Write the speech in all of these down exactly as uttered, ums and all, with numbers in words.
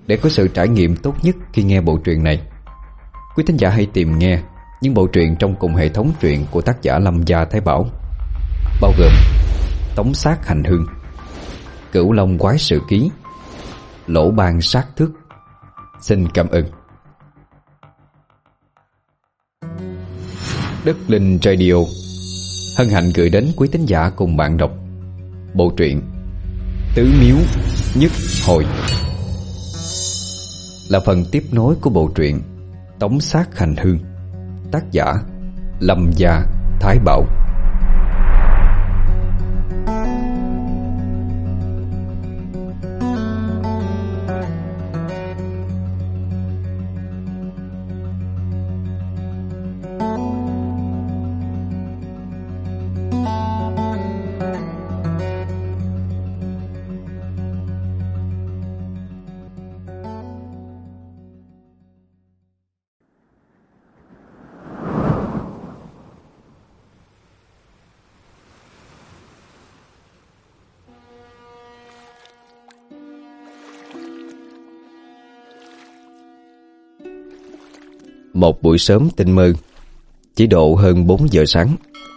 Để có sự trải nghiệm tốt nhất khi nghe bộ truyện này, quý thính giả hãy tìm nghe những bộ truyện trong cùng hệ thống truyện của tác giả Lâm Gia Thái Bảo, bao gồm Tống Sát Hành Hương, Cửu Long Quái Sự Ký, Lỗ Ban Sát Thước. Xin cảm ơn. Đất Linh Radio hân hạnh gửi đến quý thính giả cùng bạn đọc bộ truyện Tứ Miếu Nhất Hồi, là phần tiếp nối của bộ truyện Tống Sát Hành Hương, tác giả Lâm Gia Thái Bảo. Một buổi sớm tinh mơ, chỉ độ hơn bốn giờ sáng.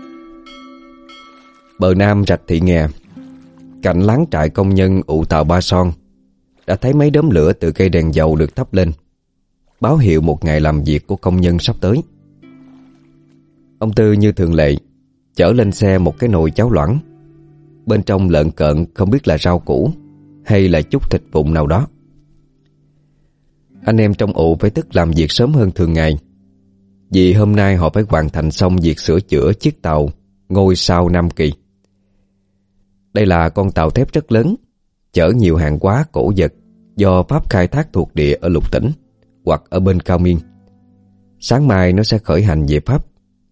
Bờ nam rạch Thị Nghè, cạnh láng trại công nhân ụ tàu Ba Son, đã thấy mấy đốm lửa từ cây đèn dầu được thắp lên, báo hiệu một ngày làm việc của công nhân sắp tới. Ông Tư như thường lệ chở lên xe một cái nồi cháo loãng, bên trong lợn cợn không biết là rau củ hay là chút thịt vụn nào đó. Anh em trong ụ phải thức làm việc sớm hơn thường ngày, vì hôm nay họ phải hoàn thành xong việc sửa chữa chiếc tàu Ngôi Sao Nam Kỳ. Đây là con tàu thép rất lớn, chở nhiều hàng hóa cổ vật do Pháp khai thác thuộc địa ở Lục Tỉnh hoặc ở bên Cao Miên. Sáng mai nó sẽ khởi hành về Pháp.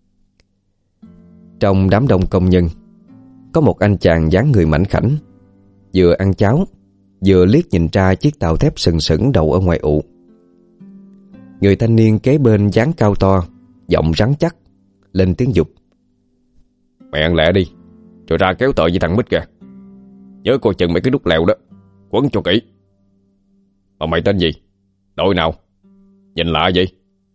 Trong đám đông công nhân, có một anh chàng dáng người mảnh khảnh, vừa ăn cháo vừa liếc nhìn ra chiếc tàu thép sừng sững đậu ở ngoài ụ. Người thanh niên kế bên dáng cao to, giọng rắn chắc, lên tiếng giục: "Mày ăn lẹ đi, rồi ra kéo tội với thằng Mít kìa. Nhớ coi chừng mấy cái đúc lèo đó, quấn cho kỹ. Mà mày tên gì? Đội nào? Nhìn lạ vậy?"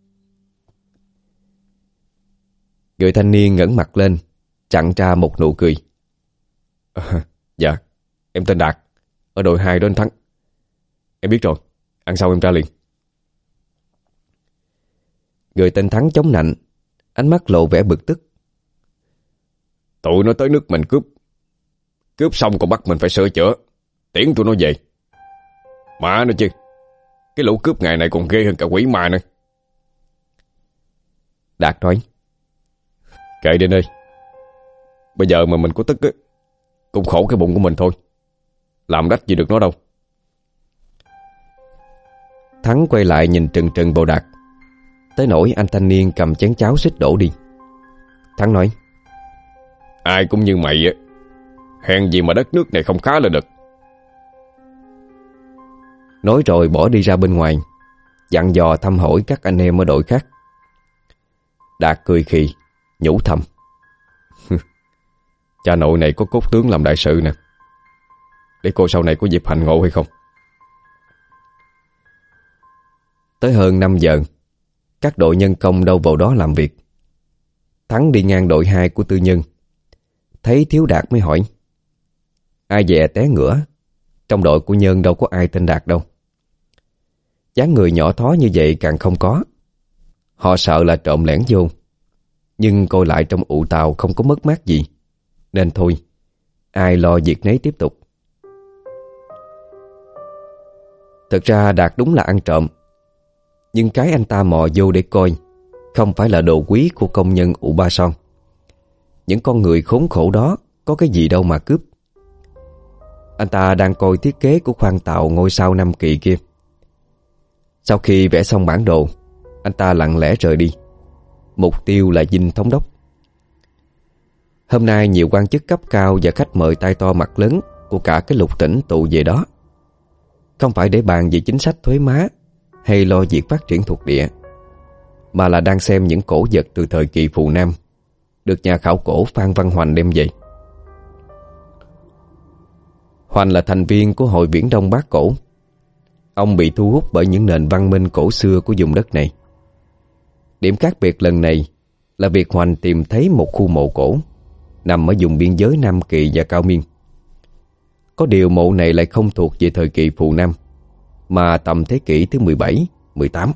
Người thanh niên ngẩng mặt lên, chặn ra một nụ cười. À, dạ, em tên Đạt, ở đội hai đó anh Thắng. Em biết rồi, ăn sau em ra liền. Người tên Thắng chống nạnh, ánh mắt lộ vẻ bực tức. Tụi nó tới nước mình cướp, cướp xong còn bắt mình phải sửa chữa, tiễn tụi nó về. Mà nó chứ, cái lũ cướp ngày này còn ghê hơn cả quỷ ma nữa. Đạt nói: Kệ đi ơi, bây giờ mà mình có tức á, cũng khổ cái bụng của mình thôi, làm đách gì được nó đâu. Thắng quay lại nhìn trừng trừng vào Đạt, tới nỗi anh thanh niên cầm chén cháo xích đổ đi. Thắng nói: Ai cũng như mày á, hèn gì mà đất nước này không khá lên được. Nói rồi bỏ đi ra bên ngoài, dặn dò thăm hỏi các anh em ở đội khác. Đạt cười khì, nhủ thầm: Cha nội này có cốt tướng làm đại sự nè, để cô sau này có dịp hành ngộ hay không. Tới hơn năm giờ, các đội nhân công đâu vào đó làm việc. Thắng đi ngang đội hai của tư nhân, thấy thiếu Đạt mới hỏi: Ai dè té ngửa, trong đội của Nhân đâu có ai tên Đạt đâu. Dáng người nhỏ thó như vậy càng không có. Họ sợ là trộm lẻn vô, nhưng coi lại trong ụ tàu không có mất mát gì, nên thôi, ai lo việc nấy tiếp tục. Thật ra Đạt đúng là ăn trộm, nhưng cái anh ta mò vô để coi không phải là đồ quý của công nhân ụ Ba Son. Những con người khốn khổ đó có cái gì đâu mà cướp. Anh ta đang coi thiết kế của khoang tàu Ngôi Sao Nam Kỳ kia. Sau khi vẽ xong bản đồ, anh ta lặng lẽ rời đi. Mục tiêu là dinh thống đốc. Hôm nay nhiều quan chức cấp cao và khách mời tay to mặt lớn của cả cái Lục Tỉnh tụ về đó, không phải để bàn về chính sách thuế má hay lo việc phát triển thuộc địa, mà là đang xem những cổ vật từ thời kỳ Phù Nam được nhà khảo cổ Phan Văn Hoành đem về. Hoành là thành viên của Hội Viễn Đông Bác Cổ. Ông bị thu hút bởi những nền văn minh cổ xưa của vùng đất này. Điểm khác biệt lần này là việc Hoành tìm thấy một khu mộ cổ nằm ở vùng biên giới Nam Kỳ và Cao Miên. Có điều mộ này lại không thuộc về thời kỳ Phù Nam, mà tầm thế kỷ thứ mười bảy, mười tám.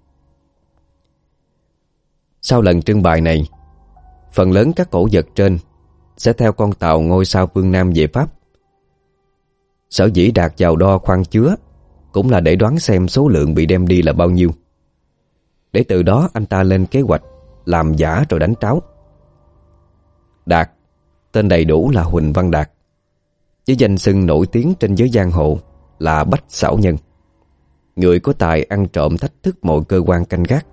Sau lần trưng bày này, phần lớn các cổ vật trên sẽ theo con tàu ngôi sao phương Nam về Pháp. Sở dĩ Đạt vào đo khoang chứa cũng là để đoán xem số lượng bị đem đi là bao nhiêu, để từ đó anh ta lên kế hoạch làm giả rồi đánh tráo. Đạt, tên đầy đủ là Huỳnh Văn Đạt, với danh xưng nổi tiếng trên giới giang hồ là Bách Xảo Nhân, người có tài ăn trộm thách thức mọi cơ quan canh gác.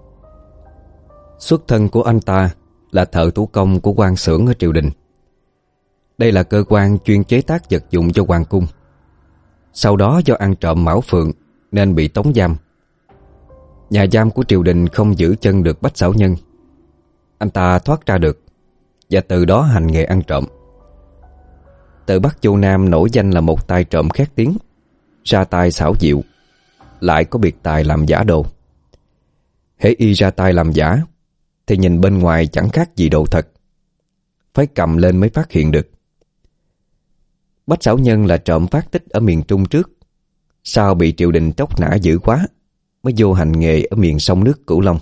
Xuất thân của anh ta là thợ thủ công của quan xưởng ở triều đình. Đây là cơ quan chuyên chế tác vật dụng cho hoàng cung. Sau đó do ăn trộm mão phượng nên bị tống giam. Nhà giam của triều đình không giữ chân được Bách Xảo Nhân. Anh ta thoát ra được và từ đó hành nghề ăn trộm. Từ Bắc Châu Nam nổi danh là một tay trộm khét tiếng, ra tay xảo diệu, lại có biệt tài làm giả đồ. Hễ y ra tay làm giả thì nhìn bên ngoài chẳng khác gì đồ thật, phải cầm lên mới phát hiện được. Bách Xảo Nhân là trộm phát tích ở miền Trung trước, sau bị triều đình tróc nã dữ quá mới vô hành nghề ở miền sông nước Cửu Long.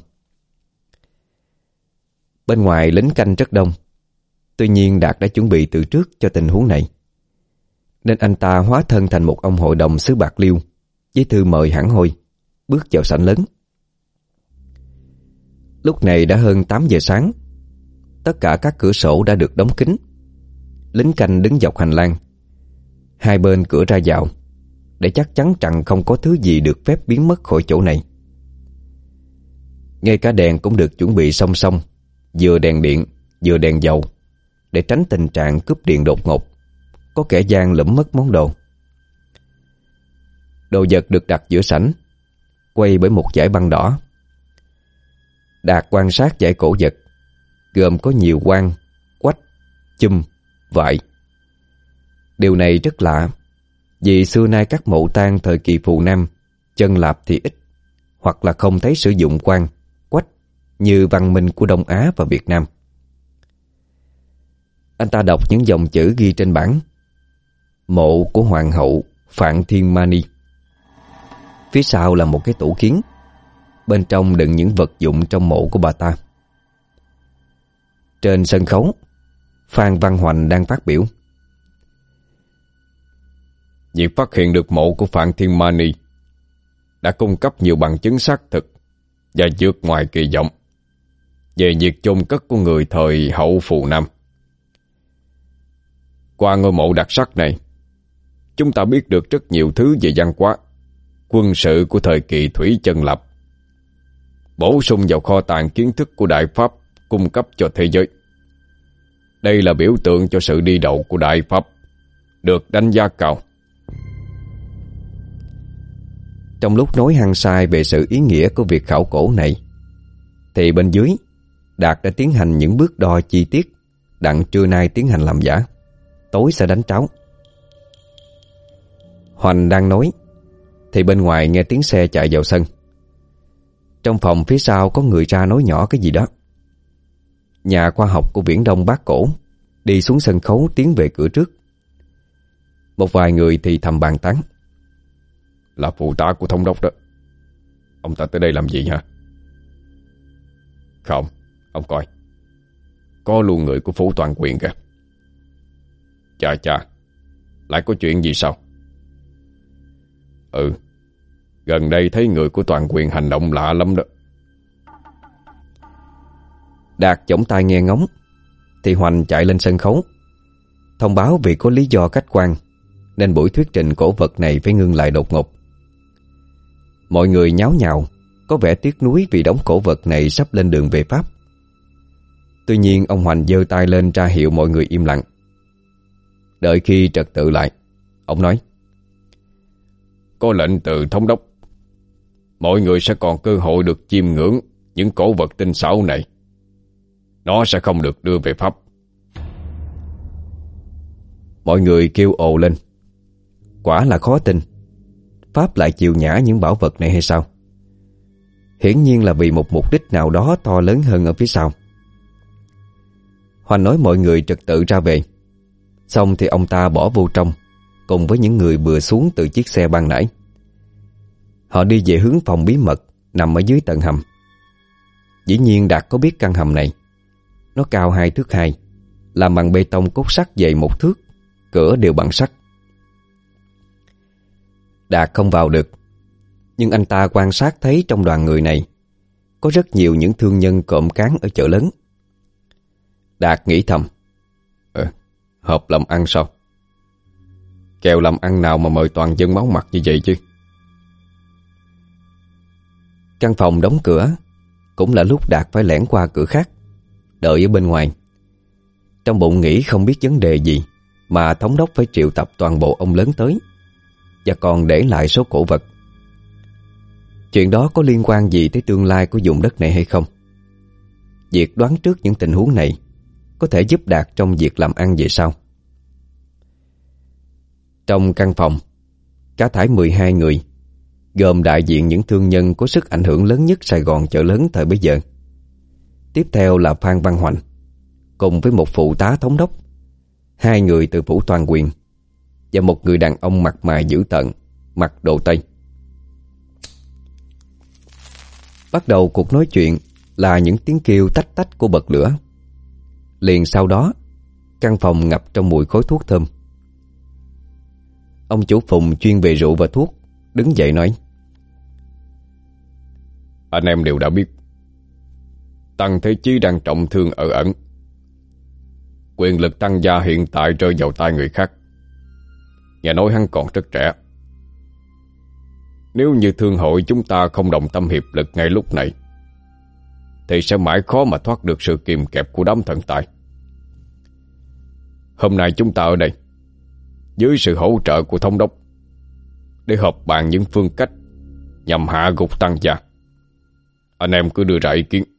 Bên ngoài lính canh rất đông, tuy nhiên Đạt đã chuẩn bị từ trước cho tình huống này, nên anh ta hóa thân thành một ông hội đồng xứ Bạc Liêu với thư mời hẳn hoi, bước vào sảnh lớn. Lúc này đã hơn tám giờ sáng. Tất cả các cửa sổ đã được đóng kín. Lính canh đứng dọc hành lang, hai bên cửa ra vào, để chắc chắn rằng không có thứ gì được phép biến mất khỏi chỗ này. Ngay cả đèn cũng được chuẩn bị song song, vừa đèn điện vừa đèn dầu, để tránh tình trạng cúp điện đột ngột, có kẻ gian lụm mất món đồ. Đồ vật được đặt giữa sảnh, quay bởi một dải băng đỏ. Đạt quan sát dải cổ vật, gồm có nhiều quan, quách, chum, vại. Điều này rất lạ, vì xưa nay các mộ tang thời kỳ Phù Nam chân lạp thì ít, hoặc là không thấy sử dụng quan, quách như văn minh của Đông Á và Việt Nam. Anh ta đọc những dòng chữ ghi trên bảng: mộ của Hoàng hậu Phạn Thiên Mani. Phía sau là một cái tủ kiến, bên trong đựng những vật dụng trong mộ của bà ta. Trên sân khấu, Phan Văn Hoành đang phát biểu. Việc phát hiện được mộ của Phạn Thiên Mani đã cung cấp nhiều bằng chứng xác thực và vượt ngoài kỳ vọng về việc chôn cất của người thời hậu Phù Nam. Qua ngôi mộ đặc sắc này, chúng ta biết được rất nhiều thứ về văn hóa, quân sự của thời kỳ Thủy Chân Lập, bổ sung vào kho tàng kiến thức của Đại Pháp cung cấp cho thế giới. Đây là biểu tượng cho sự đi đầu của Đại Pháp, được đánh giá cao. Trong lúc nói hăng say về sự ý nghĩa của việc khảo cổ này, thì bên dưới, Đạt đã tiến hành những bước đo chi tiết, đặng trưa nay tiến hành làm giả, tối sẽ đánh tráo. Hoành đang nói thì bên ngoài nghe tiếng xe chạy vào sân. Trong phòng phía sau có người ra nói nhỏ cái gì đó. Nhà khoa học của Viễn Đông Bác Cổ đi xuống sân khấu tiến về cửa trước. Một vài người thì thầm bàn tán: là phụ tá của thống đốc đó. Ông ta tới đây làm gì hả? Không, ông coi, có luôn người của phủ toàn quyền kìa. Chà chà, lại có chuyện gì sao? Ừ, gần đây thấy người của toàn quyền hành động lạ lắm đó. Đạt giỏng tai nghe ngóng thì Hoành chạy lên sân khấu, thông báo vì có lý do khách quan nên buổi thuyết trình cổ vật này phải ngưng lại đột ngột. Mọi người nháo nhào, có vẻ tiếc nuối vì đống cổ vật này sắp lên đường về Pháp. Tuy nhiên ông Hoành giơ tay lên ra hiệu mọi người im lặng. Đợi khi trật tự lại, ông nói: có lệnh từ thống đốc, mọi người sẽ còn cơ hội được chiêm ngưỡng những cổ vật tinh xảo này. Nó sẽ không được đưa về Pháp. Mọi người kêu ồ lên. Quả là khó tin. Pháp lại chiều nhã những bảo vật này hay sao? Hiển nhiên là vì một mục đích nào đó to lớn hơn ở phía sau. Hoành nói mọi người trật tự ra về. Xong thì ông ta bỏ vô trong, cùng với những người vừa xuống từ chiếc xe ban nãy. Họ đi về hướng phòng bí mật nằm ở dưới tầng hầm. Dĩ nhiên Đạt có biết căn hầm này. Nó cao hai thước hai, làm bằng bê tông cốt sắt dày một thước, cửa đều bằng sắt. Đạt không vào được, nhưng anh ta quan sát thấy trong đoàn người này có rất nhiều những thương nhân cộm cán ở chợ lớn. Đạt nghĩ thầm, ờ, họp làm ăn sao? Kèo làm ăn nào mà mời toàn dân máu mặt như vậy chứ? Căn phòng đóng cửa, cũng là lúc Đạt phải lẻn qua cửa khác, đợi ở bên ngoài. Trong bụng nghĩ không biết vấn đề gì mà thống đốc phải triệu tập toàn bộ ông lớn tới, và còn để lại số cổ vật. Chuyện đó có liên quan gì tới tương lai của vùng đất này hay không? Việc đoán trước những tình huống này có thể giúp Đạt trong việc làm ăn về sau. Trong căn phòng, cả thảy mười hai người, gồm đại diện những thương nhân có sức ảnh hưởng lớn nhất Sài Gòn chợ lớn thời bấy giờ. Tiếp theo là Phan Văn Hoành, cùng với một phụ tá thống đốc, hai người từ phủ toàn quyền, và một người đàn ông mặt mày dữ tợn, mặc đồ Tây. Bắt đầu cuộc nói chuyện là những tiếng kêu tách tách của bật lửa. Liền sau đó, căn phòng ngập trong mùi khói thuốc thơm. Ông chủ Phùng chuyên về rượu và thuốc đứng dậy nói, anh em đều đã biết Tăng Thế Chí đang trọng thương ở ẩn. Quyền lực Tăng gia hiện tại rơi vào tay người khác. Nghe nói hắn còn rất trẻ. Nếu như thương hội chúng ta không đồng tâm hiệp lực ngay lúc này, thì sẽ mãi khó mà thoát được sự kìm kẹp của đám thần tài. Hôm nay chúng ta ở đây dưới sự hỗ trợ của thống đốc để họp bàn những phương cách nhằm hạ gục Tăng gia. Anh em cứ đưa ra ý kiến.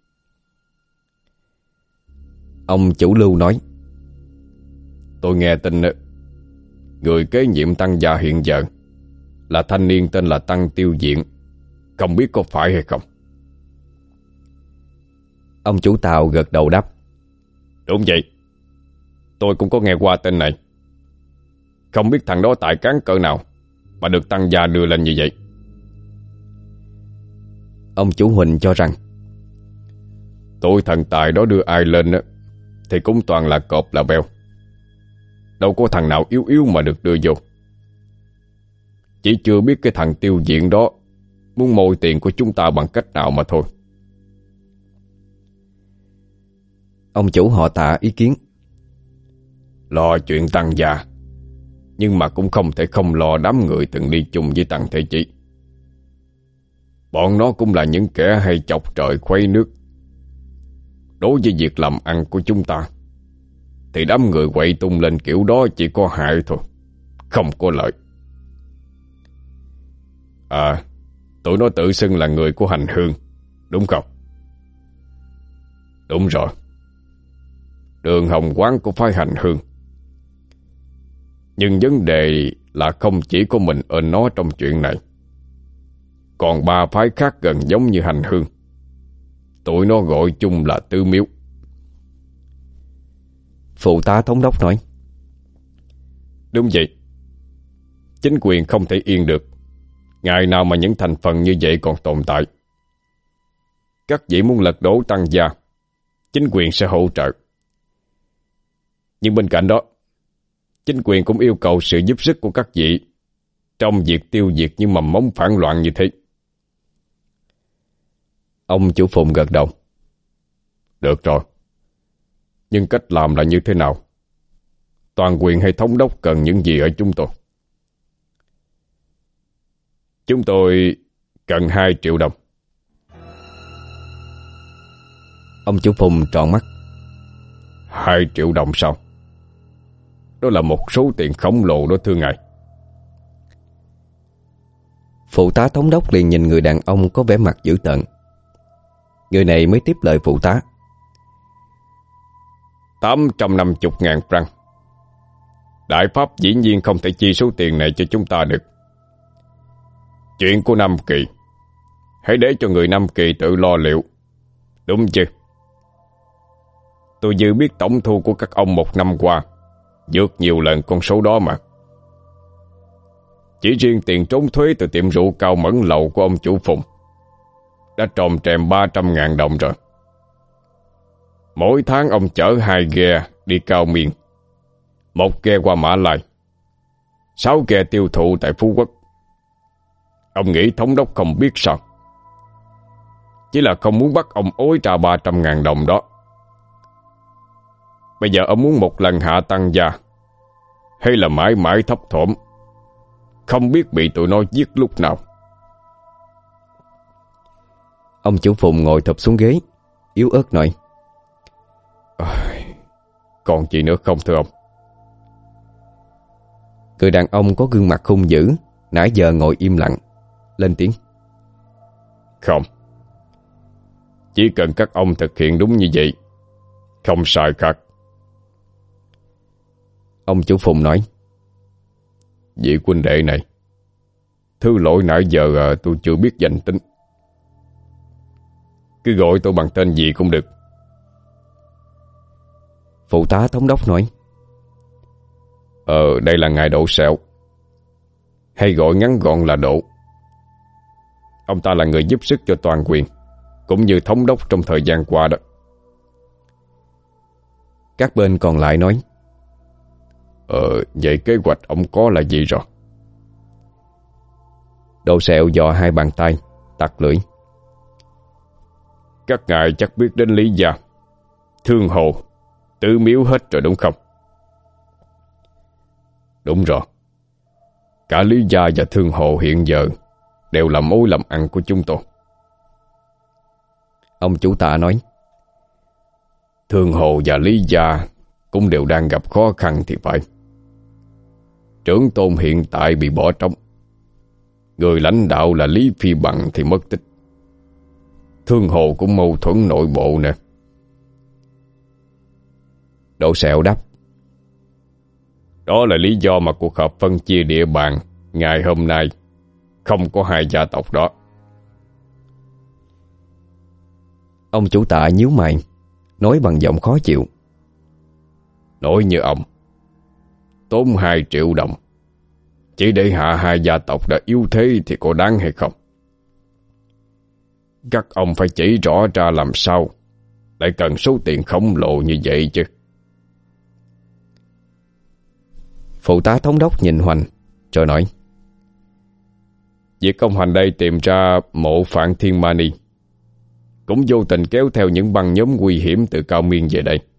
Ông chủ Lưu nói, tôi nghe tin người kế nhiệm Tăng gia hiện giờ là thanh niên tên là Tăng Tiêu Diện, không biết có phải hay không? Ông chủ Tàu gật đầu đáp, đúng vậy, tôi cũng có nghe qua tên này. Không biết thằng đó tài cán cỡ nào mà được Tăng gia đưa lên như vậy. Ông chủ Huỳnh cho rằng, tôi thần tài đó đưa ai lên thì cũng toàn là cọp là beo, đâu có thằng nào yếu yếu mà được đưa vô. Chỉ chưa biết cái thằng Tiêu Diện đó muốn mồi tiền của chúng ta bằng cách nào mà thôi. Ông chủ họ Tạ ý kiến, lo chuyện Tăng gia, nhưng mà cũng không thể không lo đám người từng đi chung với Tăng Thế Chí. Bọn nó cũng là những kẻ hay chọc trời khuấy nước. Đối với việc làm ăn của chúng ta thì đám người quậy tung lên kiểu đó chỉ có hại thôi, không có lợi. À, tụi nó tự xưng là người của Hành Hương, đúng không? Đúng rồi, đường hồng quán của phái Hành Hương. Nhưng vấn đề là không chỉ có mình ơn nó trong chuyện này, còn ba phái khác gần giống như Hành Hương. Tụi nó gọi chung là Tứ Miếu. phụ tá thống đốc nói, đúng vậy. Chính quyền không thể yên được ngày nào mà những thành phần như vậy còn tồn tại. Các vị muốn lật đổ Tăng gia, chính quyền sẽ hỗ trợ. Nhưng bên cạnh đó, chính quyền cũng yêu cầu sự giúp sức của các vị trong việc tiêu diệt những mầm mống phản loạn như thế. Ông chủ Phùng gật đầu, được rồi. Nhưng cách làm là như thế nào? Toàn quyền hay thống đốc cần những gì ở chúng tôi? Chúng tôi cần hai triệu đồng. Ông chủ Phùng tròn mắt, Hai triệu đồng sao? Đó là một số tiền khổng lồ đó thưa ngài. Phụ tá thống đốc liền nhìn người đàn ông có vẻ mặt dữ tợn. Người này mới tiếp lời phụ tá, Tám trăm năm mươi ngàn franc. Đại Pháp dĩ nhiên không thể chi số tiền này cho chúng ta được. Chuyện của Nam Kỳ hãy để cho người Nam Kỳ tự lo liệu, đúng chứ? Tôi dư biết tổng thu của các ông một năm qua vượt nhiều lần con số đó mà. Chỉ riêng tiền trốn thuế từ tiệm rượu Cao Mẫn Lầu của ông chủ Phùng đã tròn trèm ba trăm ngàn đồng rồi. Mỗi tháng ông chở hai ghe đi Cao Miên, một ghe qua Mã Lai, sáu ghe tiêu thụ tại Phú Quốc. Ông nghĩ thống đốc không biết sao? Chỉ là không muốn bắt ông ối trả ba trăm ngàn đồng đó. Bây giờ ông muốn một lần hạ tăng gia, hay là mãi mãi thấp thỏm, không biết bị tụi nó giết lúc nào? Ông chủ Phùng ngồi thụp xuống ghế, yếu ớt nói: à, Còn gì nữa không thưa ông? Người đàn ông có gương mặt hung dữ nãy giờ ngồi im lặng lên tiếng: Không, chỉ cần các ông thực hiện đúng như vậy, không sai khác. Ông chủ Phùng nói: Vị huynh đệ này, thứ lỗi nãy giờ tôi chưa biết danh tính, cứ gọi tôi bằng tên gì cũng được. Phụ tá thống đốc nói: Ờ, đây là ngài Độ Sẹo, hay gọi ngắn gọn là Độ. Ông ta là người giúp sức cho Toàn Quyền, cũng như thống đốc trong thời gian qua đó. Các bên còn lại nói: Ờ, vậy kế hoạch ông có là gì rồi? Độ Sẹo dò hai bàn tay, tặc lưỡi: Các ngài chắc biết đến Lý Gia, Thương Hồ, Tử Miếu hết rồi đúng không? Đúng rồi. Cả Lý Gia và Thương Hồ hiện giờ đều là mối làm ăn của chúng tôi. Ông chủ Tạ nói: Thương Hồ và Lý Gia cũng đều đang gặp khó khăn thì phải. Trưởng tôn hiện tại bị bỏ trống, người lãnh đạo là Lý Phi Bằng thì mất tích. Thương Hồ cũng mâu thuẫn nội bộ nè. Độ Sẹo đáp: Đó là lý do mà cuộc họp phân chia địa bàn ngày hôm nay không có hai gia tộc đó. Ông chủ Tạ nhíu mày, nói bằng giọng khó chịu: Nói như ông, tốn hai triệu đồng chỉ để hạ hai gia tộc đã yếu thế thì có đáng hay không? Các ông phải chỉ rõ ra làm sao lại cần số tiền khổng lồ như vậy chứ. Phụ tá thống đốc nhìn Hoành rồi nói: Việc ông Hoành đây tìm ra mộ Phạn Thiên Mani cũng vô tình kéo theo những băng nhóm nguy hiểm từ Cao Miên về đây.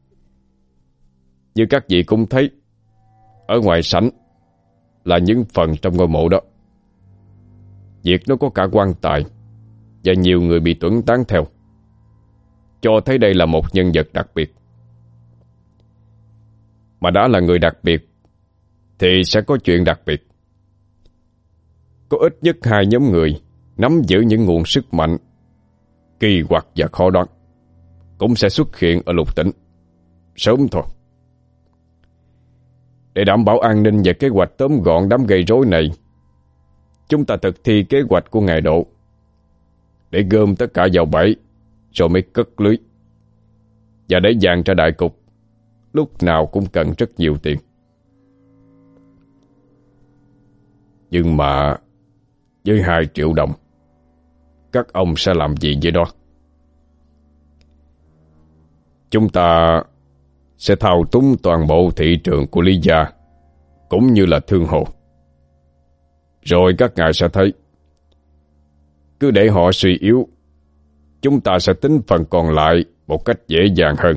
Như các vị cũng thấy, ở ngoài sảnh là những phần trong ngôi mộ đó. Việc nó có cả quan tài và nhiều người bị tuẫn tán theo, cho thấy đây là một nhân vật đặc biệt. Mà đã là người đặc biệt thì sẽ có chuyện đặc biệt. Có ít nhất hai nhóm người nắm giữ những nguồn sức mạnh kỳ quặc và khó đoán cũng sẽ xuất hiện ở Lục Tỉnh sớm thôi. Để đảm bảo an ninh và kế hoạch tóm gọn đám gây rối này, chúng ta thực thi kế hoạch của ngài Độ để gom tất cả vào bẫy rồi mới cất lưới, và để dàn ra đại cục lúc nào cũng cần rất nhiều tiền. Nhưng mà với hai triệu đồng, các ông sẽ làm gì với đó? Chúng ta sẽ thao túng toàn bộ thị trường của Lý Gia cũng như là Thương Hồ. Rồi các ngài sẽ thấy, cứ để họ suy yếu, chúng ta sẽ tính phần còn lại một cách dễ dàng hơn.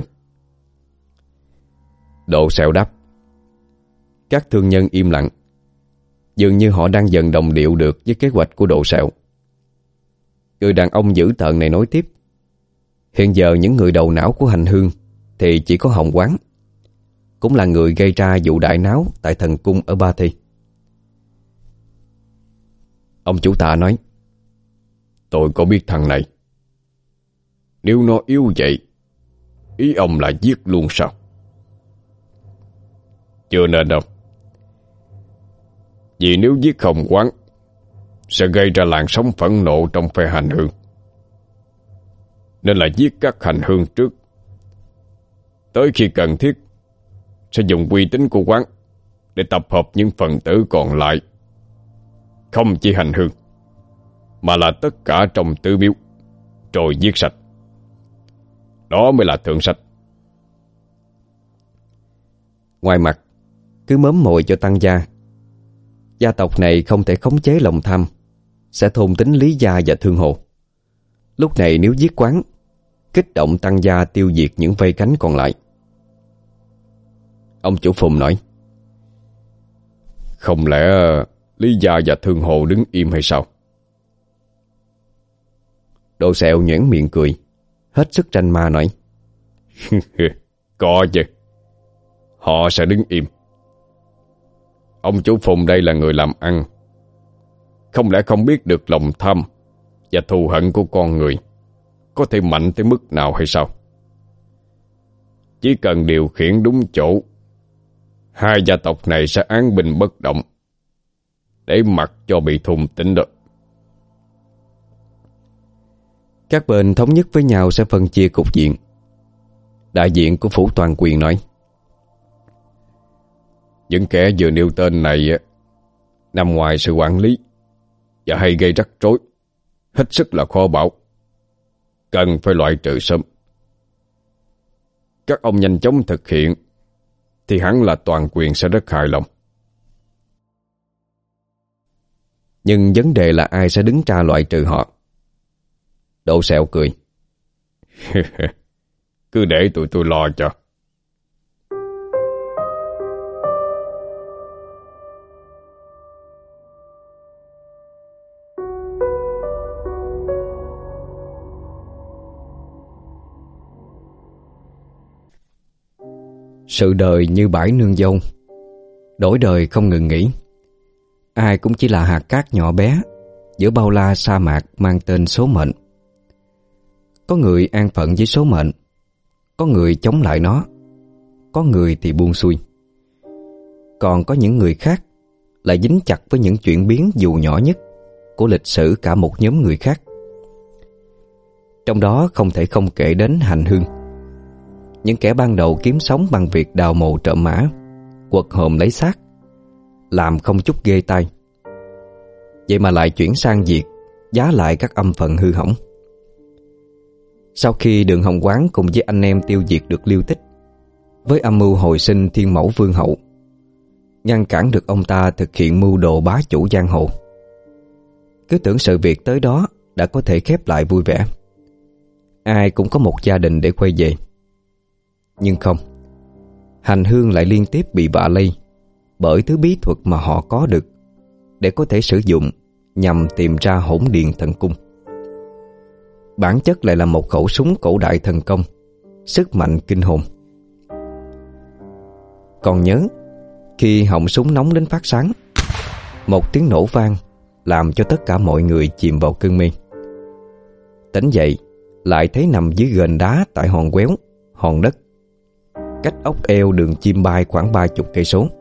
Độ Sẹo đáp. Các thương nhân im lặng, dường như họ đang dần đồng điệu được với kế hoạch của Độ Sẹo. Người đàn ông dữ tợn này nói tiếp: Hiện giờ những người đầu não của hành hương thì chỉ có Hồng Quán, cũng là người gây ra vụ đại náo tại thần cung ở Ba Thi. Ông chủ Tạ nói: Tôi có biết thằng này. Nếu nó yếu vậy, ý ông là giết luôn sao? Chưa nên đâu. Vì nếu giết Hồng Quán sẽ gây ra làn sóng phẫn nộ trong phe hành hương, nên là giết các hành hương trước. Tới khi cần thiết sẽ dùng uy tín của quán để tập hợp những phần tử còn lại, không chỉ hành hương mà là tất cả trong tứ miếu, rồi giết sạch. Đó mới là thượng sách. Ngoài mặt cứ mớm mồi cho tăng gia, gia tộc này không thể khống chế lòng tham, sẽ thôn tính Lý gia và Thương Hồ. Lúc này nếu giết quán, kích động tăng gia tiêu diệt những vây cánh còn lại. Ông chủ Phùng nói: Không lẽ Lý gia và Thương Hồ đứng im hay sao? Độ Sẹo nhoẻn miệng cười, hết sức ranh ma nói: Có chứ, họ sẽ đứng im. Ông chủ Phùng đây là người làm ăn, không lẽ không biết được lòng tham và thù hận của con người có thể mạnh tới mức nào hay sao? Chỉ cần điều khiển đúng chỗ, hai gia tộc này sẽ án binh bất động, để mặc cho bị thùng tính đó. Các bên thống nhất với nhau sẽ phân chia cục diện. Đại diện của Phủ Toàn Quyền nói: Những kẻ vừa nêu tên này nằm ngoài sự quản lý và hay gây rắc rối, hết sức là khó bảo, cần phải loại trừ sớm. Các ông nhanh chóng thực hiện thì hẳn là Toàn Quyền sẽ rất hài lòng. Nhưng vấn đề là ai sẽ đứng ra loại trừ họ? Độ Sẹo cười: Cứ để tụi tôi lo cho. Sự đời như bãi nương dâu, đổi đời không ngừng nghỉ. Ai cũng chỉ là hạt cát nhỏ bé giữa bao la sa mạc mang tên số mệnh. Có người an phận với số mệnh, có người chống lại nó, có người thì buông xuôi. Còn có những người khác lại dính chặt với những chuyển biến dù nhỏ nhất của lịch sử cả một nhóm người khác. Trong đó không thể không kể đến hành hương, những kẻ ban đầu kiếm sống bằng việc đào mộ trộm mã, quật hồn lấy xác, làm không chút ghê tai. Vậy mà lại chuyển sang việc giá lại các âm phần hư hỏng. Sau khi Đường Hồng Quán cùng với anh em tiêu diệt được Liêu Tích, với âm mưu hồi sinh Thiên Mẫu Vương Hậu, ngăn cản được ông ta thực hiện mưu đồ bá chủ giang hồ, cứ tưởng sự việc tới đó đã có thể khép lại vui vẻ, ai cũng có một gia đình để quay về. Nhưng không, hành hương lại liên tiếp bị vạ lây bởi thứ bí thuật mà họ có được để có thể sử dụng nhằm tìm ra hỗn điện thần cung. Bản chất lại là một khẩu súng cổ đại thần công, sức mạnh kinh hồn. Còn nhớ khi họng súng nóng đến phát sáng, một tiếng nổ vang làm cho tất cả mọi người chìm vào cơn mê. Tỉnh dậy lại thấy nằm dưới gền đá tại hòn quéo, hòn đất, cách ốc eo đường chim bay khoảng ba chục cây số.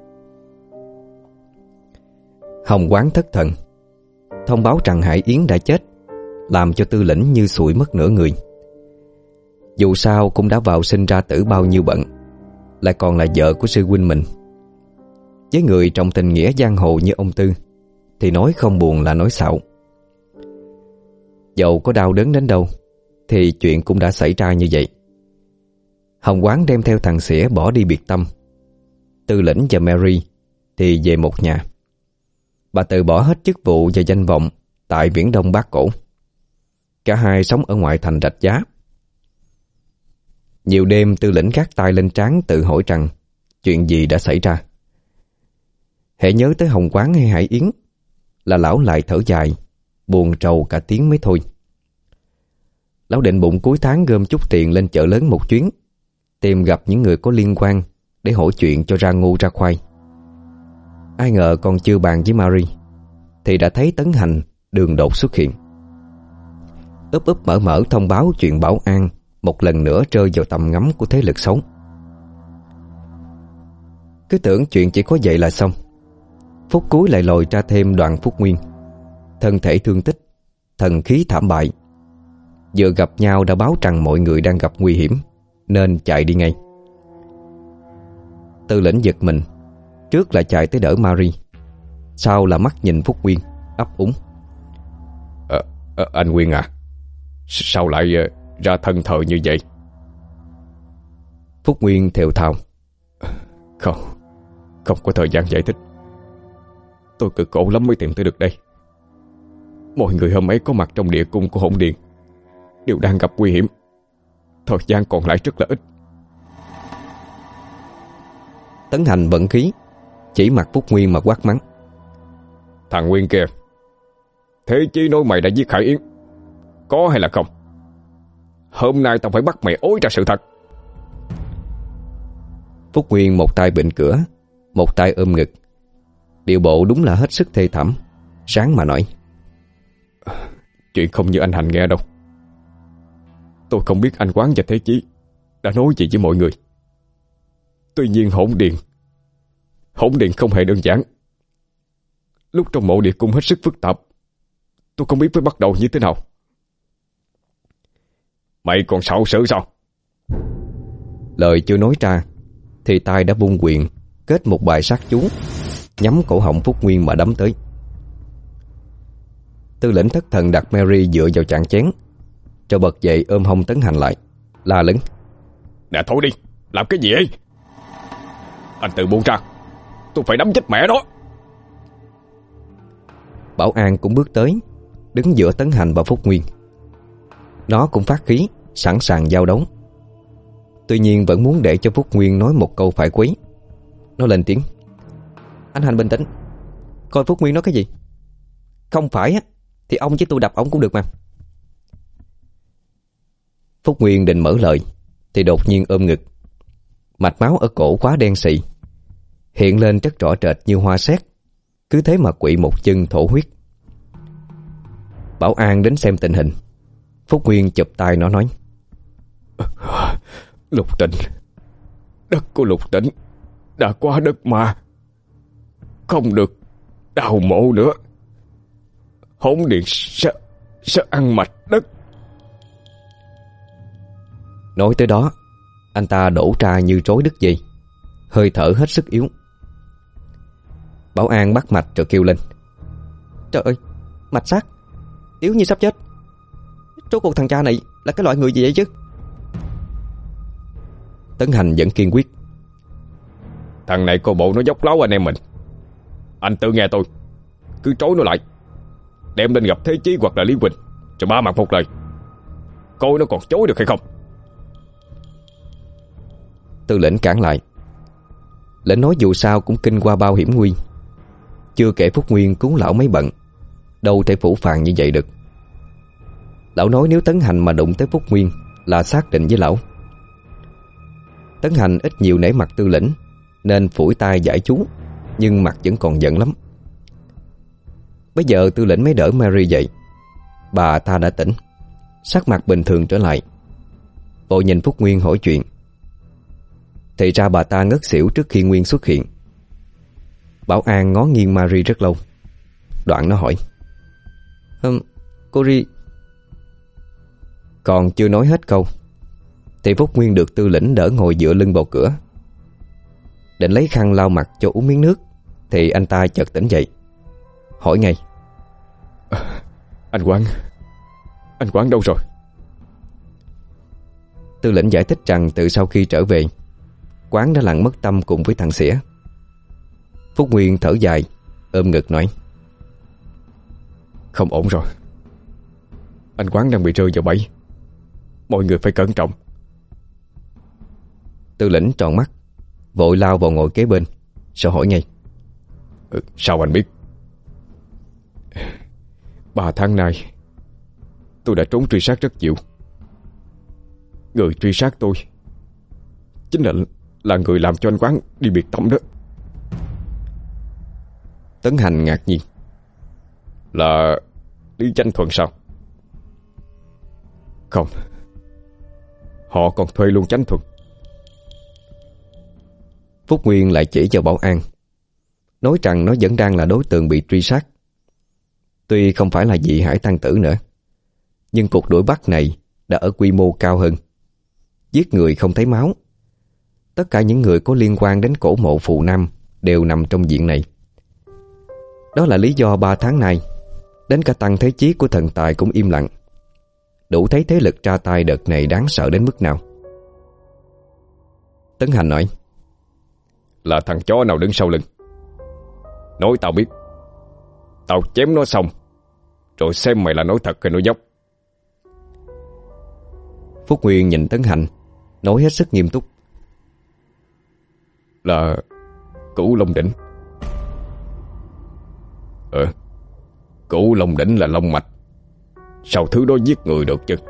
Hồng Quán thất thần, thông báo rằng Hải Yến đã chết, làm cho Tư Lĩnh như sụi mất nửa người. Dù sao cũng đã vào sinh ra tử bao nhiêu bận, lại còn là vợ của sư huynh mình. Với người trọng tình nghĩa giang hồ như ông Tư thì nói không buồn là nói xạo. Dẫu có đau đớn đến đâu thì chuyện cũng đã xảy ra như vậy. Hồng Quán đem theo thằng Xỉa bỏ đi biệt tâm. Tư Lĩnh và Mary thì về một nhà. Bà từ bỏ hết chức vụ và danh vọng tại Viễn Đông Bát Cổ. Cả hai sống ở ngoại thành Rạch Giá. Nhiều đêm Tư Lĩnh gác tay lên trán tự hỏi rằng chuyện gì đã xảy ra. Hễ nhớ tới Hồng Quán hay Hải Yến là lão lại thở dài, buồn trầu cả tiếng mới thôi. Lão định bụng cuối tháng gom chút tiền lên chợ lớn một chuyến, tìm gặp những người có liên quan để hỏi chuyện cho ra ngu ra khoai. Ai ngờ còn chưa bàn với Mary thì đã thấy Tấn Hành đường đột xuất hiện. Úp úp mở mở thông báo chuyện Bảo An một lần nữa rơi vào tầm ngắm của thế lực xấu. Cứ tưởng chuyện chỉ có vậy là xong, phút cuối lại lòi ra thêm Đoàn Phúc Nguyên. thân thể thương tích, thần khí thảm bại. Vừa gặp nhau đã báo rằng mọi người đang gặp nguy hiểm, nên chạy đi ngay. Tư lĩnh giật mình, trước là chạy tới đỡ Mary, sau là mắt nhìn Phúc Nguyên, ấp úng. à, à, Anh Nguyên à, sao lại uh, ra thân thờ như vậy? Phúc Nguyên thều thào. Không, không có thời gian giải thích. Tôi cực khổ lắm mới tìm tới được đây. Mọi người hôm ấy có mặt trong địa cung của Hỗn Điện đều đang gặp nguy hiểm. Thời gian còn lại rất là ít. Tấn Hành bận khí, chỉ mặt Phúc Nguyên mà quát mắng. Thằng Nguyên kia, thế chí nói mày đã giết Hải Yến, có hay là không? Hôm nay tao phải bắt mày ối ra sự thật. Phúc Nguyên một tay bịnh cửa, một tay ôm ngực, điệu bộ đúng là hết sức thê thảm, sáng mà nói. Chuyện không như anh Hành nghe đâu. Tôi không biết anh Quán và Thế Chí đã nói gì với mọi người. Tuy nhiên Hỗn Điện Hỗn Điện không hề đơn giản. Lúc trong mộ địa cung hết sức phức tạp, tôi không biết phải bắt đầu như thế nào. Mày còn sợ sự sao? Lời chưa nói ra thì tay đã vung quyền kết một bài sát chú, nhắm cổ họng Phúc Nguyên mà đấm tới. Tư lĩnh thất thần đặt Mary dựa vào chạn chén, rồi bật dậy ôm hông Tấn Hành lại, la lớn. Nè thôi đi, làm cái gì ấy? Anh tự buông ra, tôi phải đấm chết mẹ nó. Bảo An cũng bước tới, đứng giữa Tấn Hành và Phúc Nguyên. Nó cũng phát khí, sẵn sàng giao đấu. Tuy nhiên vẫn muốn để cho Phúc Nguyên nói một câu phải quấy. Nó lên tiếng. Anh Hành bình tĩnh, coi Phúc Nguyên nói cái gì. Không phải á thì ông với tôi đập ông cũng được mà. Phúc Nguyên định mở lời thì đột nhiên ôm ngực. Mạch máu ở cổ quá đen xì, hiện lên rất rõ rệt như hoa sét, cứ thế mà quỵ một chân thổ huyết. Bảo An đến xem tình hình. Phúc Nguyên chụp tay nó nói. Lục Tịnh, đất của Lục Tịnh đã qua đất mà, không được đào mộ nữa. Hỗn Điện sẽ, sẽ ăn mạch đất. Nói tới đó, anh ta đổ ra như rối đứt dây, hơi thở hết sức yếu. Bảo An bắt mạch rồi kêu lên. Trời ơi, mạch xác, yếu như sắp chết. Rốt cuộc thằng cha này là cái loại người gì vậy chứ? Tấn Hành vẫn kiên quyết. Thằng này coi bộ nó dốc láo anh em mình. Anh tự nghe tôi, cứ trối nó lại, đem lên gặp Thế Chí hoặc là Lý Quỳnh, cho ba mặt một lời, coi nó còn chối được hay không. Tư lĩnh cản lại. Lĩnh nói dù sao cũng kinh qua bao hiểm nguy, chưa kể Phúc Nguyên cứu lão mấy bận, đâu thể phủ phàng như vậy được. Lão nói nếu Tấn Hành mà đụng tới Phúc Nguyên là xác định với lão. Tấn Hành ít nhiều nể mặt Tư lĩnh, nên phủi tay giải chú, nhưng mặt vẫn còn giận lắm. Bây giờ Tư lĩnh mới đỡ Mary dậy. Bà ta đã tỉnh, sắc mặt bình thường trở lại. Vội nhìn Phúc Nguyên hỏi chuyện. Thì ra bà ta ngất xỉu trước khi Nguyên xuất hiện. Bảo An ngó nghiêng Mary rất lâu. Đoạn nó hỏi. Hừm, cô Ri... Còn chưa nói hết câu thì Phúc Nguyên được Tư lĩnh đỡ ngồi dựa lưng vào cửa. Định lấy khăn lau mặt cho uống miếng nước thì anh ta chợt tỉnh dậy, hỏi ngay. à, Anh Quán Anh Quán đâu rồi? Tư lĩnh giải thích rằng từ sau khi trở về, Quán đã lặn mất tâm cùng với thằng Xỉa. Phúc Nguyên thở dài, ôm ngực nói. Không ổn rồi, anh Quán đang bị rơi vào bẫy, mọi người phải cẩn trọng. Tư lĩnh tròn mắt, vội lao vào ngồi kế bên, rồi hỏi ngay. ừ, Sao anh biết? Ba tháng nay tôi đã trốn truy sát rất nhiều. Người truy sát tôi chính là Là người làm cho anh Quán đi biệt tâm đó. Tấn Hành ngạc nhiên. Là Lý Chánh Thuận sao? Không, họ còn thuê luôn Chánh Thuận. Phúc Nguyên lại chỉ cho Bảo An, nói rằng nó vẫn đang là đối tượng bị truy sát. Tuy không phải là dị hải tăng tử nữa, nhưng cuộc đuổi bắt này đã ở quy mô cao hơn. Giết người không thấy máu. Tất cả những người có liên quan đến cổ mộ Phù Nam đều nằm trong diện này. Đó là lý do ba tháng nay đến cả Tăng Thế Chí của thần tài cũng im lặng, đủ thấy thế lực ra tay đợt này đáng sợ đến mức nào. Tấn Hành nói: Là thằng chó nào đứng sau lưng? Nói tao biết. Tao chém nó xong rồi xem mày là nói thật hay nói dốc. Phúc Nguyên nhìn Tấn Hành, nói hết sức nghiêm túc: Là Cửu Long Đỉnh. Ờ Cửu Long Đỉnh là long mạch, sao thứ đó giết người được chứ?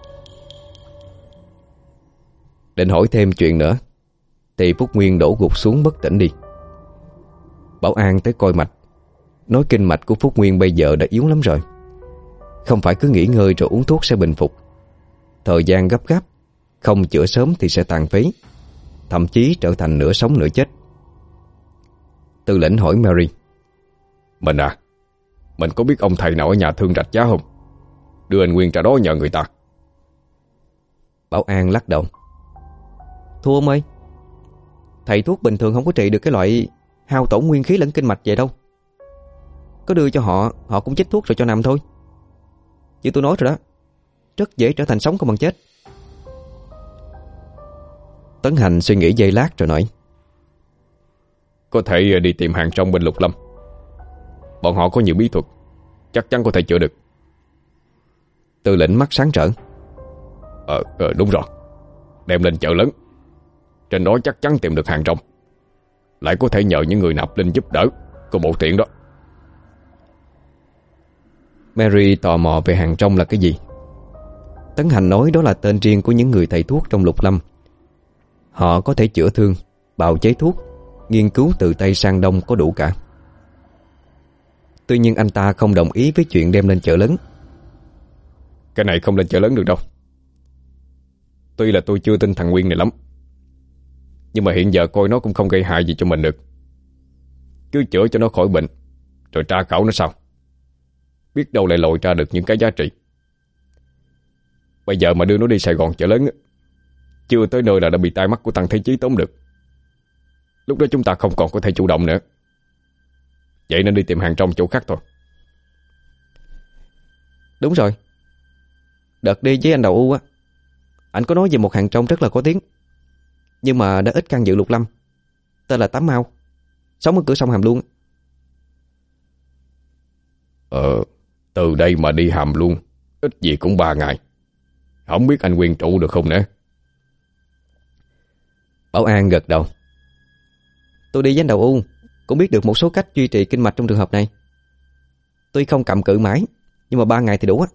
Định hỏi thêm chuyện nữa thì Phúc Nguyên đổ gục xuống bất tỉnh đi. Bảo An tới coi mạch, nói kinh mạch của Phúc Nguyên bây giờ đã yếu lắm rồi, không phải cứ nghỉ ngơi rồi uống thuốc sẽ bình phục. Thời gian gấp gáp, không chữa sớm thì sẽ tàn phế, thậm chí trở thành nửa sống nửa chết. Tư lệnh hỏi Mary: Mình à, mình có biết ông thầy nào ở nhà thương rạch giá không? Đưa anh Nguyên ra đó nhờ người ta. Bảo An lắc đầu: Thua ông ơi, thầy thuốc bình thường không có trị được cái loại hao tổn nguyên khí lẫn kinh mạch vậy đâu. Có đưa cho họ, họ cũng chích thuốc rồi cho nằm thôi. Như tôi nói rồi đó, rất dễ trở thành sống không bằng chết. Tấn Hành suy nghĩ giây lát rồi nói: Có thể đi tìm hàng trong bên Lục Lâm. Bọn họ có nhiều bí thuật, chắc chắn có thể chữa được. Tư lệnh mắt sáng rỡ: Ờ, ờ đúng rồi. Đem lên chợ lớn, trên đó chắc chắn tìm được hàng trong. Lại có thể nhờ những người nạp linh giúp đỡ, có bộ tiện đó. Mary tò mò về hàng trong là cái gì. Tấn Hành nói đó là tên riêng của những người thầy thuốc trong Lục Lâm. Họ có thể chữa thương, bào chế thuốc, nghiên cứu từ Tây sang Đông có đủ cả. Tuy nhiên anh ta không đồng ý với chuyện đem lên chợ lớn. Cái này không lên chợ lớn được đâu. Tuy là tôi chưa tin thằng Nguyên này lắm, nhưng mà hiện giờ coi nó cũng không gây hại gì cho mình được. Cứ chữa cho nó khỏi bệnh, rồi tra khảo nó sao, biết đâu lại lội ra được những cái giá trị. Bây giờ mà đưa nó đi Sài Gòn chợ lớn, chưa tới nơi là đã bị tai mắt của Tăng Thế Chí tóm được. Lúc đó chúng ta không còn có thể chủ động nữa. Vậy nên đi tìm hàng trong chỗ khác thôi. Đúng rồi, đợt đi với anh Đầu U á, anh có nói về một hàng trong rất là có tiếng, nhưng mà đã ít can dự Lục Lâm, tên là Tám Mao, sống ở cửa sông Hàm Luông. Ờ Từ đây mà đi Hàm Luông ít gì cũng ba ngày. Không biết anh Nguyên trụ được không nữa? Bảo An gật đầu: Tôi đi với anh Đầu U cũng biết được một số cách duy trì kinh mạch trong trường hợp này. Tuy không cầm cự mãi, nhưng mà ba ngày thì đủ á.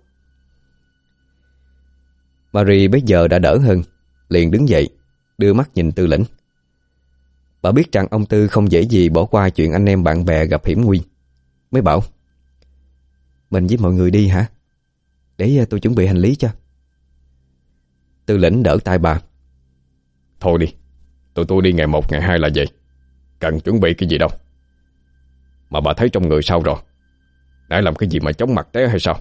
Marie bây giờ đã đỡ hơn, liền đứng dậy, đưa mắt nhìn Tư lĩnh. Bà biết rằng ông Tư không dễ gì bỏ qua chuyện anh em bạn bè gặp hiểm nguy, mới bảo: Mình với mọi người đi hả? Để tôi chuẩn bị hành lý cho. Tư lĩnh đỡ tay bà: Thôi đi, tụi tôi đi ngày một ngày hai là vậy, cần chuẩn bị cái gì đâu. Mà bà thấy trong người sao rồi? Nãy làm cái gì mà chóng mặt té hay sao?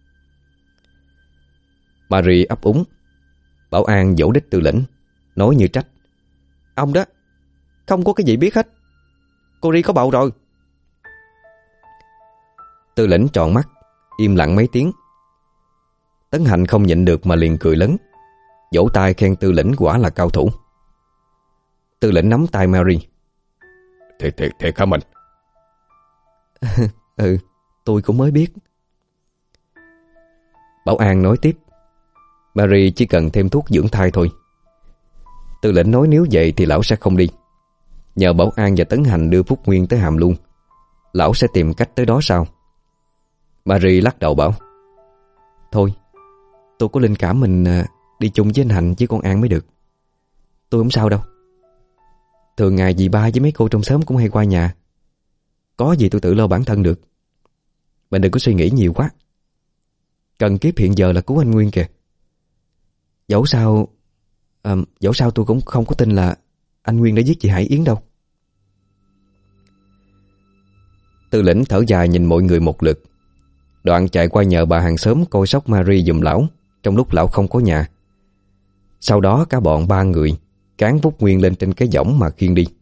Marie ấp úng. Bảo An dỗ đích Tư lĩnh, nói như trách: Ông đó, không có cái gì biết hết. Cô Ri có bầu rồi. Tư lĩnh tròn mắt, im lặng mấy tiếng. Tấn Hành không nhịn được mà liền cười lớn, vỗ tay khen Tư lĩnh quả là cao thủ. Tư lĩnh nắm tay Mary: Thiệt thiệt thiệt hả mình? Ừ, tôi cũng mới biết. Bảo An nói tiếp: Mary chỉ cần thêm thuốc dưỡng thai thôi. Tư lĩnh nói nếu vậy thì lão sẽ không đi. Nhờ Bảo An và Tấn Hành đưa Phúc Nguyên tới Hàm Luông, lão sẽ tìm cách tới đó sau. Mary lắc đầu bảo: Thôi, tôi có linh cảm mình đi chung với anh Hành chứ con An mới được. Tôi không sao đâu. Thường ngày dì ba với mấy cô trong xóm cũng hay qua nhà. Có gì tôi tự lo bản thân được. Mình đừng có suy nghĩ nhiều quá. Cần kiếp hiện giờ là cứu anh Nguyên kìa. Dẫu sao à, Dẫu sao tôi cũng không có tin là anh Nguyên đã giết chị Hải Yến đâu. Tư lĩnh thở dài nhìn mọi người một lượt, Đoạn chạy qua nhờ bà hàng xóm coi sóc Marie giùm lão trong lúc lão không có nhà. Sau đó cả bọn ba người cán Phúc Nguyên lên trên cái võng mà khiêng đi.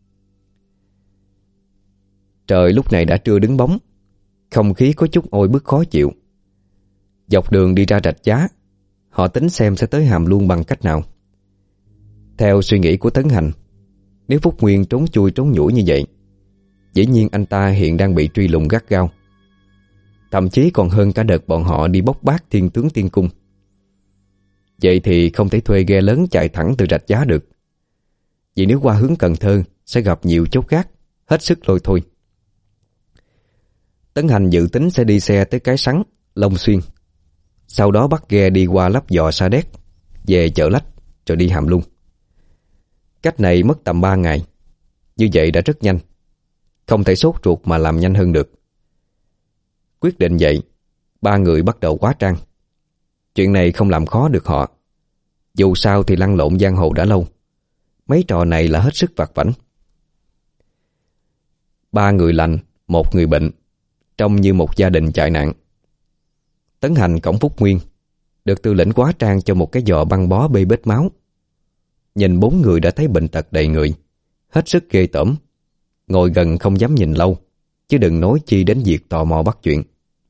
Trời lúc này đã trưa đứng bóng, không khí có chút oi bức khó chịu. Dọc đường đi ra Rạch Giá, họ tính xem sẽ tới Hàm Luông bằng cách nào. Theo suy nghĩ của Tấn Hành, nếu Phúc Nguyên trốn chui trốn nhủi như vậy, dĩ nhiên anh ta hiện đang bị truy lùng gắt gao, thậm chí còn hơn cả đợt bọn họ đi bốc bát Thiên Tướng Tiên Cung. Vậy thì không thể thuê ghe lớn chạy thẳng từ Rạch Giá được, vì nếu qua hướng Cần Thơ sẽ gặp nhiều chốt gác, hết sức lôi thôi. Tấn Hành dự tính sẽ đi xe tới Cái Sắn, Long Xuyên, sau đó bắt ghe đi qua Lấp Vò Sa Đéc, về Chợ Lách, rồi đi Hàm Luông. Cách này mất tầm ba ngày, như vậy đã rất nhanh, không thể sốt ruột mà làm nhanh hơn được. Quyết định vậy, ba người bắt đầu hóa trang. Chuyện này không làm khó được họ. Dù sao thì lăn lộn giang hồ đã lâu, mấy trò này là hết sức vặt vãnh. Ba người lành, một người bệnh, trông như một gia đình chạy nạn. Tấn Hành cõng Phúc Nguyên, được tư lệnh hóa trang cho một cái giò băng bó bê bết máu. Nhìn bốn người đã thấy bệnh tật đầy người, hết sức ghê tởm. Ngồi gần không dám nhìn lâu, chứ đừng nói chi đến việc tò mò bắt chuyện.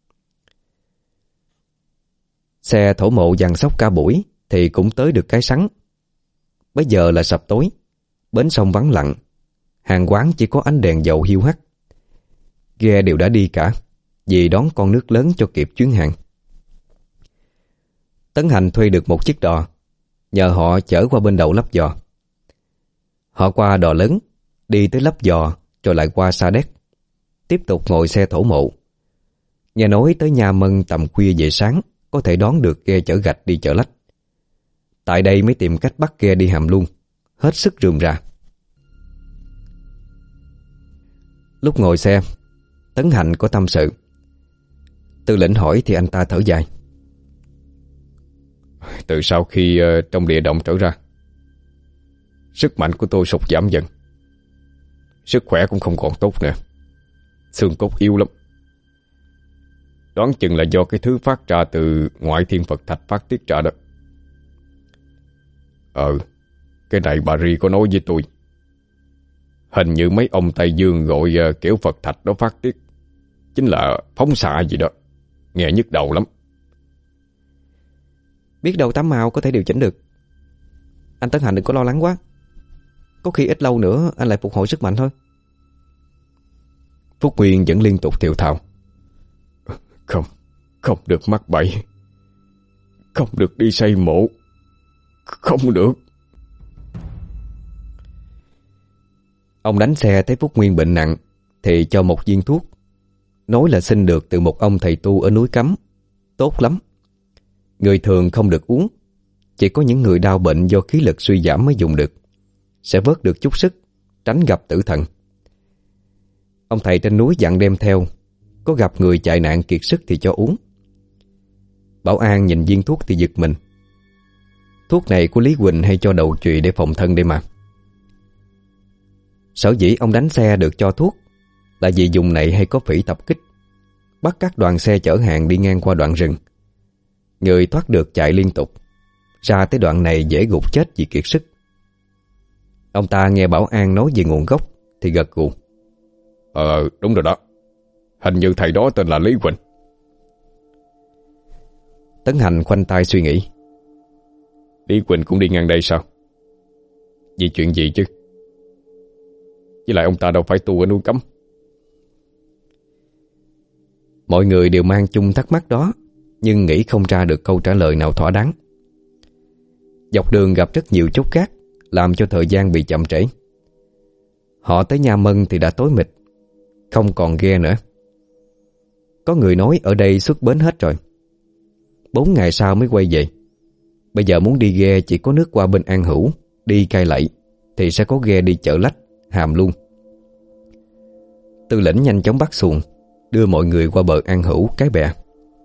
Xe thổ mộ dàn sóc cả buổi thì cũng tới được Cái Sắn. Bây giờ là sập tối, bến sông vắng lặng, hàng quán chỉ có ánh đèn dầu hiu hắt. Ghe đều đã đi cả, vì đón con nước lớn cho kịp chuyến hàng. Tấn Hành thuê được một chiếc đò, nhờ họ chở qua bên đầu Lấp Vò. Họ qua đò lớn, đi tới Lấp Vò, rồi lại qua Sa Đéc, tiếp tục ngồi xe thổ mộ. Nghe nói tới Nha Mân tầm khuya về sáng có thể đón được ghe chở gạch đi Chợ Lách. Tại đây mới tìm cách bắt ghe đi Hàm Luông, hết sức rườm rà. Lúc ngồi xe, Tấn Hành có tâm sự. Tư lệnh hỏi thì anh ta thở dài. Từ sau khi uh, trong địa động trở ra, sức mạnh của tôi sụt giảm dần. Sức khỏe cũng không còn tốt nữa, xương cốt yếu lắm. Đoán chừng là do cái thứ phát ra từ ngoại thiên Phật thạch phát tiết ra đó. Ờ, cái này bà Ri có nói với tôi. Hình như mấy ông Tây Dương gọi uh, kiểu Phật thạch đó phát tiết chính là phóng xạ gì đó, nghe nhức đầu lắm. Biết đâu tám màu có thể điều chỉnh được. Anh Tấn Hành đừng có lo lắng quá, có khi ít lâu nữa anh lại phục hồi sức mạnh thôi. Phúc Nguyên vẫn liên tục thều thào. Không, không được mắc bẫy, không được đi xây mộ, không được. Ông đánh xe thấy Phúc Nguyên bệnh nặng thì cho một viên thuốc, nói là xin được từ một ông thầy tu ở núi Cấm, tốt lắm. Người thường không được uống, chỉ có những người đau bệnh do khí lực suy giảm mới dùng được, sẽ vớt được chút sức, tránh gặp tử thần. Ông thầy trên núi dặn đem theo, có gặp người chạy nạn kiệt sức thì cho uống. Bảo An nhìn viên thuốc thì giật mình. Thuốc này của Lý Quỳnh hay cho đầu chùy để phòng thân đây mà. Sở dĩ ông đánh xe được cho thuốc là vì vùng này hay có phỉ tập kích, bắt các đoàn xe chở hàng đi ngang qua đoạn rừng. Người thoát được chạy liên tục, ra tới đoạn này dễ gục chết vì kiệt sức. Ông ta nghe Bảo An nói về nguồn gốc thì gật gù. Ờ đúng rồi đó, hình như thầy đó tên là Lý Quỳnh. Tấn Hành khoanh tay suy nghĩ. Lý Quỳnh cũng đi ngang đây sao? Vì chuyện gì chứ? Với lại ông ta đâu phải tu ở núi Cấm. Mọi người đều mang chung thắc mắc đó, nhưng nghĩ không ra được câu trả lời nào thỏa đáng. Dọc đường gặp rất nhiều chốt gác, làm cho thời gian bị chậm trễ. Họ tới Nha Mân thì đã tối mịt, không còn ghe nữa. Có người nói ở đây xuất bến hết rồi, bốn ngày sau mới quay về. Bây giờ muốn đi ghe chỉ có nước qua bên An Hữu, đi Cai Lậy thì sẽ có ghe đi Chợ Lách, Hàm Luông. Tư lĩnh nhanh chóng bắt xuồng, đưa mọi người qua bờ An Hữu, Cái Bè.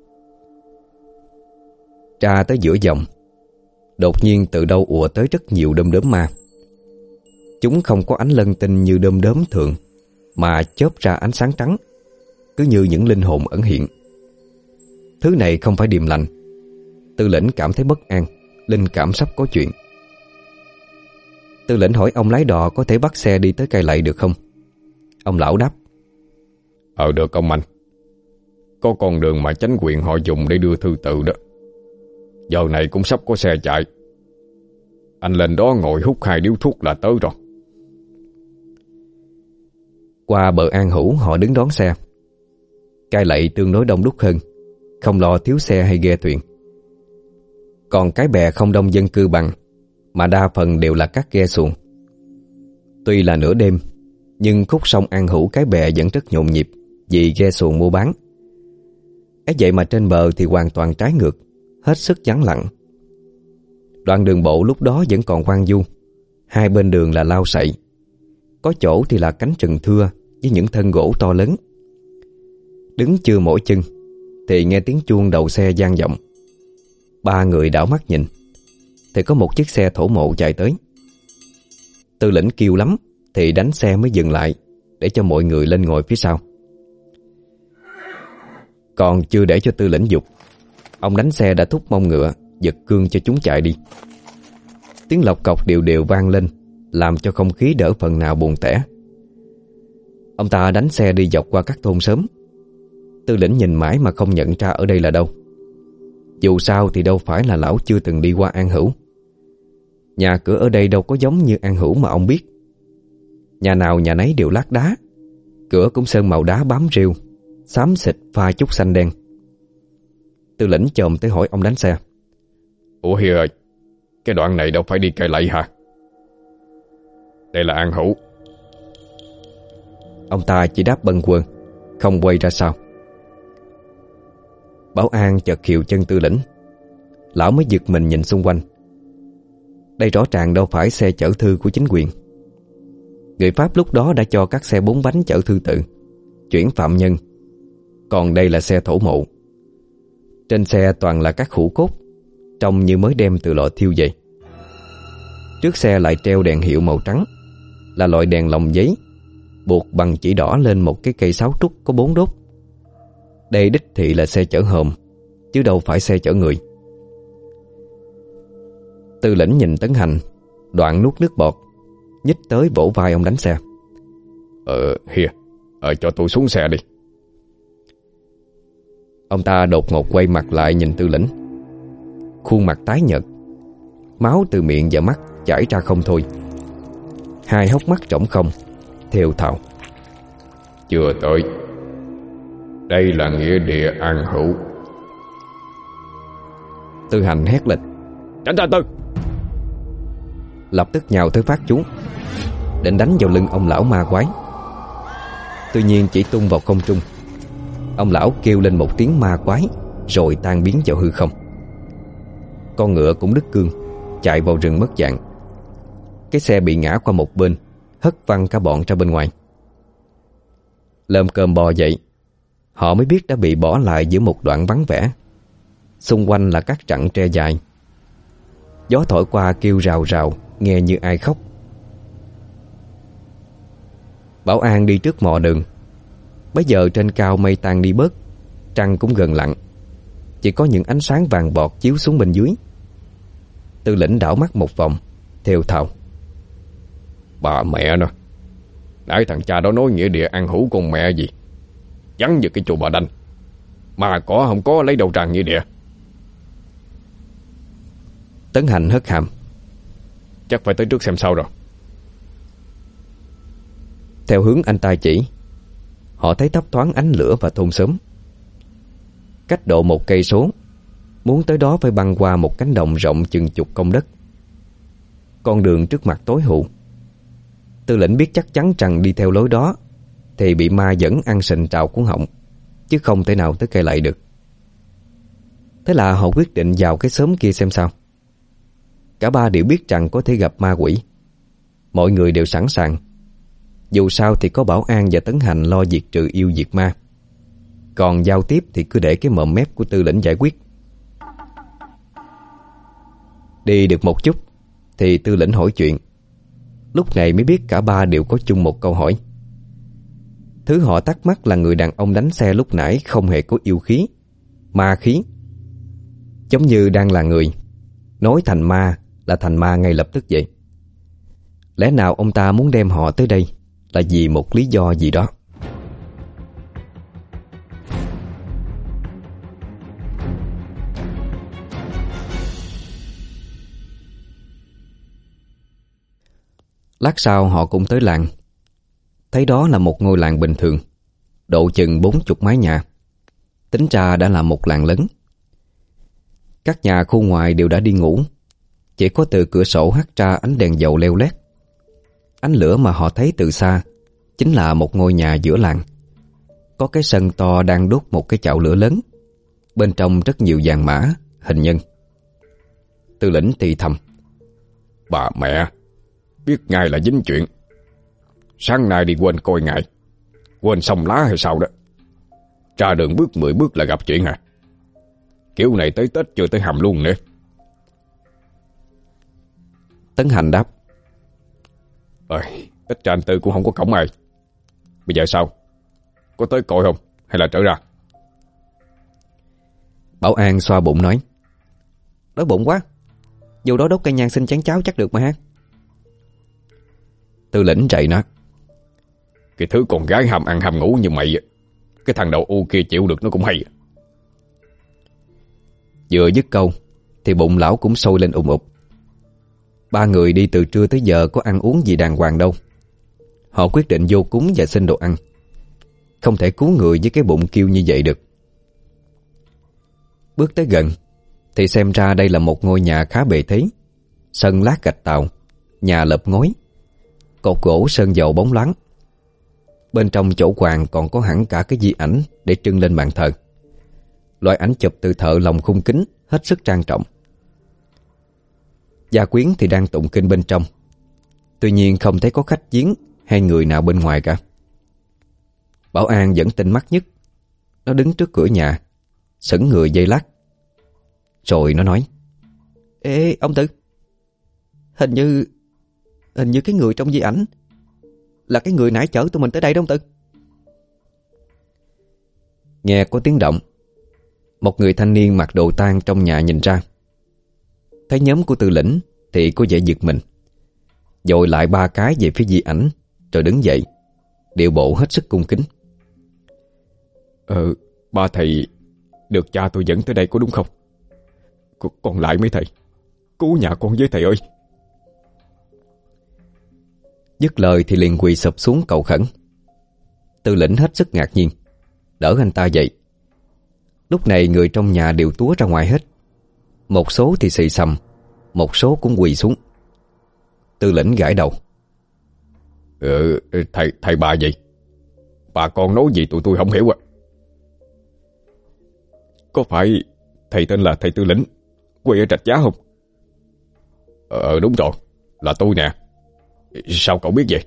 Ra tới giữa dòng, đột nhiên từ đâu ùa tới rất nhiều đom đóm ma. Chúng không có ánh lân tinh như đom đóm thường, mà chớp ra ánh sáng trắng, cứ như những linh hồn ẩn hiện. Thứ này không phải điềm lành. Tư lĩnh cảm thấy bất an, linh cảm sắp có chuyện. Tư lĩnh hỏi ông lái đò có thể bắt xe đi tới Cai Lậy được không? Ông lão đáp: Ờ được ông anh. Có con đường mà chánh quyền họ dùng để đưa thư tự đó. Giờ này cũng sắp có xe chạy. Anh lên đó ngồi hút hai điếu thuốc là tới rồi. Qua bờ An Hữu họ đứng đón xe. Cai Lậy tương đối đông đúc hơn, không lo thiếu xe hay ghe thuyền. Còn cái bè không đông dân cư bằng, mà đa phần đều là các ghe xuồng. Tuy là nửa đêm, nhưng khúc sông An Hữu Cái Bè vẫn rất nhộn nhịp vì ghe xuồng mua bán. Ấy vậy mà trên bờ thì hoàn toàn trái ngược, hết sức vắng lặng. Đoạn đường bộ lúc đó vẫn còn hoang vu, hai bên đường là lau sậy, có chỗ thì là cánh rừng thưa với những thân gỗ to lớn. Đứng chưa mỏi chân thì nghe tiếng chuông đầu xe vang vọng. Ba người đảo mắt nhìn thì có một chiếc xe thổ mộ chạy tới. Tư lĩnh kêu lắm thì đánh xe mới dừng lại để cho mọi người lên ngồi phía sau. Còn chưa để cho Tư lĩnh dục, ông đánh xe đã thúc mông ngựa, giật cương cho chúng chạy đi. Tiếng lộc cọc đều đều vang lên, làm cho không khí đỡ phần nào buồn tẻ. Ông ta đánh xe đi dọc qua các thôn xóm. Tư lĩnh nhìn mãi mà không nhận ra ở đây là đâu. Dù sao thì đâu phải là lão chưa từng đi qua An Hữu. Nhà cửa ở đây đâu có giống như An Hữu mà ông biết. Nhà nào nhà nấy đều lát đá, cửa cũng sơn màu đá bám rêu, xám xịt pha chút xanh đen. Tư lĩnh chồm tới hỏi ông đánh xe: Ủa Hiền ơi, cái đoạn này đâu phải đi Cai Lậy hả? Đây là An Hữu. Ông ta chỉ đáp bâng quơ, không quay ra sau. Bảo an chợt khiều chân Tư lĩnh. Lão mới giật mình nhìn xung quanh. Đây rõ ràng đâu phải xe chở thư của chính quyền. Người Pháp lúc đó đã cho các xe bốn bánh chở thư tự, chuyển phạm nhân. Còn đây là xe thổ mộ. Trên xe toàn là các hũ cốt, trông như mới đem từ lò thiêu vậy. Trước xe lại treo đèn hiệu màu trắng, là loại đèn lồng giấy, buộc bằng chỉ đỏ lên một cái cây sáo trúc có bốn đốt. Đây đích thị là xe chở hòm, chứ đâu phải xe chở người. Tư lĩnh nhìn Tấn Hành, đoạn nuốt nước bọt, nhích tới vỗ vai ông đánh xe: Ờ Hiền, ờ cho tôi xuống xe đi. Ông ta đột ngột quay mặt lại nhìn Tư lĩnh. Khuôn mặt tái nhợt, máu từ miệng và mắt chảy ra không thôi. Hai hốc mắt trống không, thều thào: Chưa tới. Đây là nghĩa địa An Hữu. Tư Hành hét lên: Tránh ra Tư! Lập tức nhào tới phát chú, định đánh vào lưng ông lão ma quái. Tuy nhiên chỉ tung vào không trung. Ông lão kêu lên một tiếng ma quái, rồi tan biến vào hư không. Con ngựa cũng đứt cương, chạy vào rừng mất dạng. Cái xe bị ngã qua một bên, hất văng cả bọn ra bên ngoài. Lơm cơm bò dậy, họ mới biết đã bị bỏ lại giữa một đoạn vắng vẻ. Xung quanh là các rặng tre dài. Gió thổi qua kêu rào rào, nghe như ai khóc. Bảo an đi trước mò đường. Bây giờ trên cao mây tan đi bớt, trăng cũng gần lặn, chỉ có những ánh sáng vàng bọt chiếu xuống bên dưới. Tư lĩnh đảo mắt một vòng, thều thào: Bà mẹ nó, nãy thằng cha đó nói nghĩa địa An Hữu con mẹ gì, vắng như cái chùa Bà Đanh, mà có không có lấy đầu tràng nghĩa địa. Tấn Hành hất hàm: Chắc phải tới trước xem sau rồi. Theo hướng anh ta chỉ, họ thấy thấp thoáng ánh lửa và thôn xóm. Cách độ một cây số, muốn tới đó phải băng qua một cánh đồng rộng chừng chục công đất. Con đường trước mặt tối hụ. Tư lĩnh biết chắc chắn rằng đi theo lối đó thì bị ma dẫn ăn sình trào cuốn họng, chứ không thể nào tới Cai Lậy được. Thế là họ quyết định vào cái xóm kia xem sao. Cả ba đều biết rằng có thể gặp ma quỷ. Mọi người đều sẵn sàng. Dù sao thì có Bảo An và Tấn Hành lo diệt trừ yêu diệt ma. Còn giao tiếp thì cứ để cái mồm mép của Tư lĩnh giải quyết. Đi được một chút thì Tư lĩnh hỏi chuyện. Lúc này mới biết cả ba đều có chung một câu hỏi. Thứ họ thắc mắc là người đàn ông đánh xe lúc nãy không hề có yêu khí, ma khí. Giống như đang là người, nói thành ma là thành ma ngay lập tức vậy. Lẽ nào ông ta muốn đem họ tới đây là vì một lý do gì đó? Lát sau họ cũng tới làng. Thấy đó là một ngôi làng bình thường, độ chừng bốn chục mái nhà. Tính ra đã là một làng lớn. Các nhà khu ngoài đều đã đi ngủ. Chỉ có từ cửa sổ hắt ra ánh đèn dầu leo lét. Ánh lửa mà họ thấy từ xa chính là một ngôi nhà giữa làng. Có cái sân to đang đốt một cái chảo lửa lớn. Bên trong rất nhiều vàng mã, hình nhân. Tư lĩnh thì thầm: Bà mẹ, biết ngay là dính chuyện. Sáng nay đi quên coi ngài, quên xong lá hay sao đó. Ra đường bước mười bước là gặp chuyện à? Kiểu này tới Tết chưa tới hầm luôn nữa. Tấn Hành đáp: Ờ, ít ra anh Tư cũng không có cổng ai. Bây giờ sao? Có tới coi không? Hay là trở ra? Bảo An xoa bụng nói: Đói bụng quá, vô đó đốt cây nhang xin chén cháo chắc được mà ha. Tư lĩnh chạy nó: Cái thứ con gái ham ăn ham ngủ như mày, cái thằng đầu u kia chịu được nó cũng hay. Vừa dứt câu thì bụng lão cũng sôi lên ùng ục. Ba người đi từ trưa tới giờ có ăn uống gì đàng hoàng đâu. Họ quyết định vô cúng và xin đồ ăn. Không thể cứu người với cái bụng kêu như vậy được. Bước tới gần thì xem ra đây là một ngôi nhà khá bề thế. Sân lát gạch tàu, nhà lợp ngói, cột gỗ sơn dầu bóng loáng. Bên trong chỗ quàng còn có hẳn cả cái di ảnh để trưng lên bàn thờ. Loại ảnh chụp từ thợ lòng khung kính, hết sức trang trọng. Gia quyến thì đang tụng kinh bên trong. Tuy nhiên không thấy có khách viếng hay người nào bên ngoài cả. Bảo An vẫn tinh mắt nhất. Nó đứng trước cửa nhà, sững người giây lát. Rồi nó nói: Ê ông Tư, Hình như Hình như cái người trong di ảnh là cái người nãy chở tụi mình tới đây đó ông Tư. Nghe có tiếng động, một người thanh niên mặc đồ tang trong nhà nhìn ra. Thấy nhóm của Tư lĩnh thì có vẻ giật mình, dội lại ba cái về phía di ảnh, rồi đứng dậy, điệu bộ hết sức cung kính. Ờ, ba thầy được cha tôi dẫn tới đây có đúng không? C- Còn lại mấy thầy, cứu nhà con với thầy ơi. Dứt lời thì liền quỳ sụp xuống cầu khẩn. Tư lĩnh hết sức ngạc nhiên, đỡ anh ta dậy. Lúc này người trong nhà đều túa ra ngoài hết. Một số thì xì xầm, một số cũng quỳ xuống. Tư lĩnh gãi đầu: Ừ, thầy, thầy bà gì? Bà con nói gì tụi tôi không hiểu à? Có phải thầy tên là thầy Tư lĩnh, quê ở Trạch Giá không? Ờ đúng rồi, là tôi nè. Sao cậu biết vậy?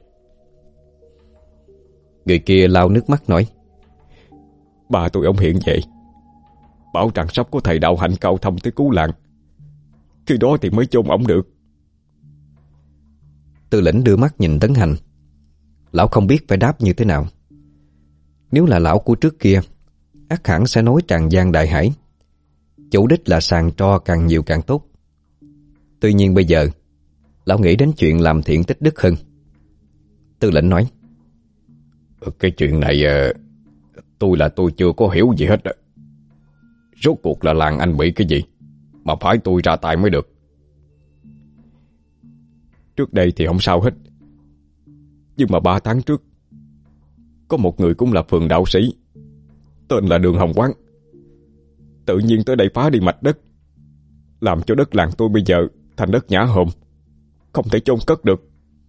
Người kia lau nước mắt nói: Bà tôi ông hiện vậy, bảo rằng sắp có thầy đạo hạnh cao thâm tới cứu làng, khi đó thì mới chôn ổng được. Tư lĩnh đưa mắt nhìn Tấn Hành. Lão không biết phải đáp như thế nào. Nếu là lão của trước kia, ắt hẳn sẽ nói tràn gian đại hải, chủ đích là sàn tro càng nhiều càng tốt. Tuy nhiên bây giờ lão nghĩ đến chuyện làm thiện tích đức hơn. Tư lĩnh nói: Cái chuyện này tôi là tôi chưa có hiểu gì hết. Rốt cuộc là làng anh bị cái gì mà phải tôi ra tay mới được? Trước đây thì không sao hết, nhưng mà ba tháng trước có một người cũng là phường đạo sĩ, tên là Đường Hồng Quán, tự nhiên tới đây phá đi mạch đất, làm cho đất làng tôi bây giờ thành đất nhã hòm, không thể chôn cất được.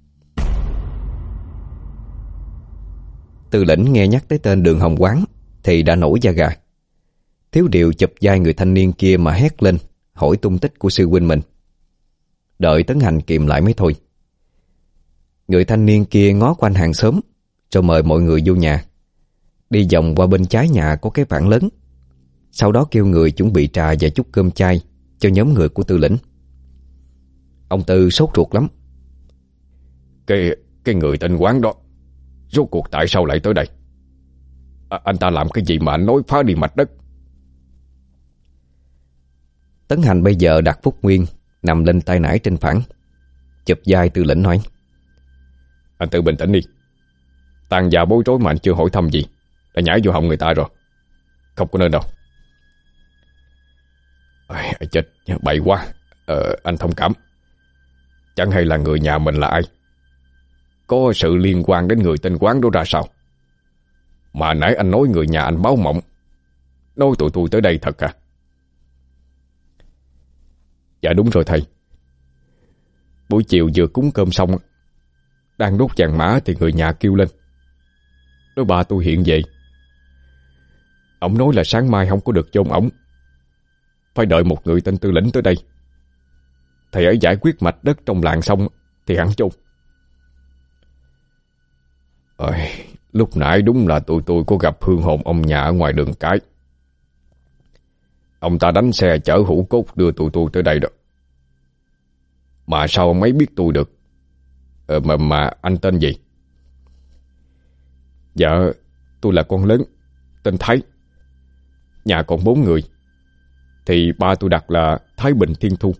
Tư lĩnh nghe nhắc tới tên Đường Hồng Quán thì đã nổi da gà. Thiếu điều chụp vai người thanh niên kia mà hét lên hỏi tung tích của sư huynh mình. Đợi Tấn Hành kìm lại mới thôi. Người thanh niên kia ngó quanh hàng xóm, rồi mời mọi người vô nhà. Đi vòng qua bên trái nhà có cái vản lớn. Sau đó kêu người chuẩn bị trà và chút cơm chay cho nhóm người của Tư lĩnh. Ông Tư sốt ruột lắm. Cái cái người tên Quán đó rốt cuộc tại sao lại tới đây? À, anh ta làm cái gì mà anh nói phá đi mạch đất? Tấn Hành bây giờ đặt Phúc Nguyên nằm lên tay nải trên phản, chụp vai Tư Lĩnh nói: Anh tự bình tĩnh đi. Tàn già bối rối mà anh chưa hỏi thăm gì đã nhảy vô họng người ta rồi. Không có nên đâu. Ôi, chết, bậy quá. ờ, Anh thông cảm. Chẳng hay là người nhà mình là ai, có sự liên quan đến người tên Quán đó ra sao? Mà nãy anh nói người nhà anh báo mộng, nói tụi tôi tới đây thật à? Dạ đúng rồi thầy. Buổi chiều vừa cúng cơm xong, đang đốt vàng mã thì người nhà kêu lên, nói ba tôi hiện về. Ông nói là sáng mai không có được chôn ổng, phải đợi một người tên Tư Lĩnh tới đây. Thầy ấy giải quyết mạch đất trong làng xong thì hẳn chôn. Ôi, lúc nãy đúng là tụi tôi có gặp hương hồn ông nhà ở ngoài đường cái. Ông ta đánh xe chở hũ cốt đưa tụi tôi tới đây đó. Mà sao ông ấy biết tôi được? Ờ, mà, mà anh tên gì? Dạ, tôi là con lớn, tên Thái. Nhà còn bốn người, thì ba tôi đặt là Thái Bình Thiên Thu.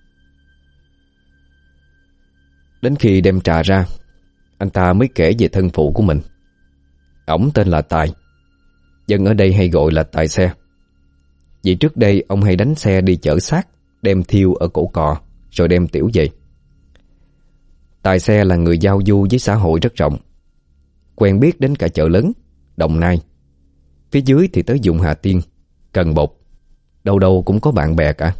Đến khi đem trà ra, anh ta mới kể về thân phụ của mình. Ổng tên là Tài, dân ở đây hay gọi là Tài xe. Vì trước đây ông hay đánh xe đi chở xác, đem thiêu ở cổ cò, rồi đem tiểu về. Tài xe là người giao du với xã hội rất rộng, quen biết đến cả chợ lớn, Đồng Nai. Phía dưới thì tới vùng Hà Tiên, Cần Bột, đâu đâu cũng có bạn bè cả.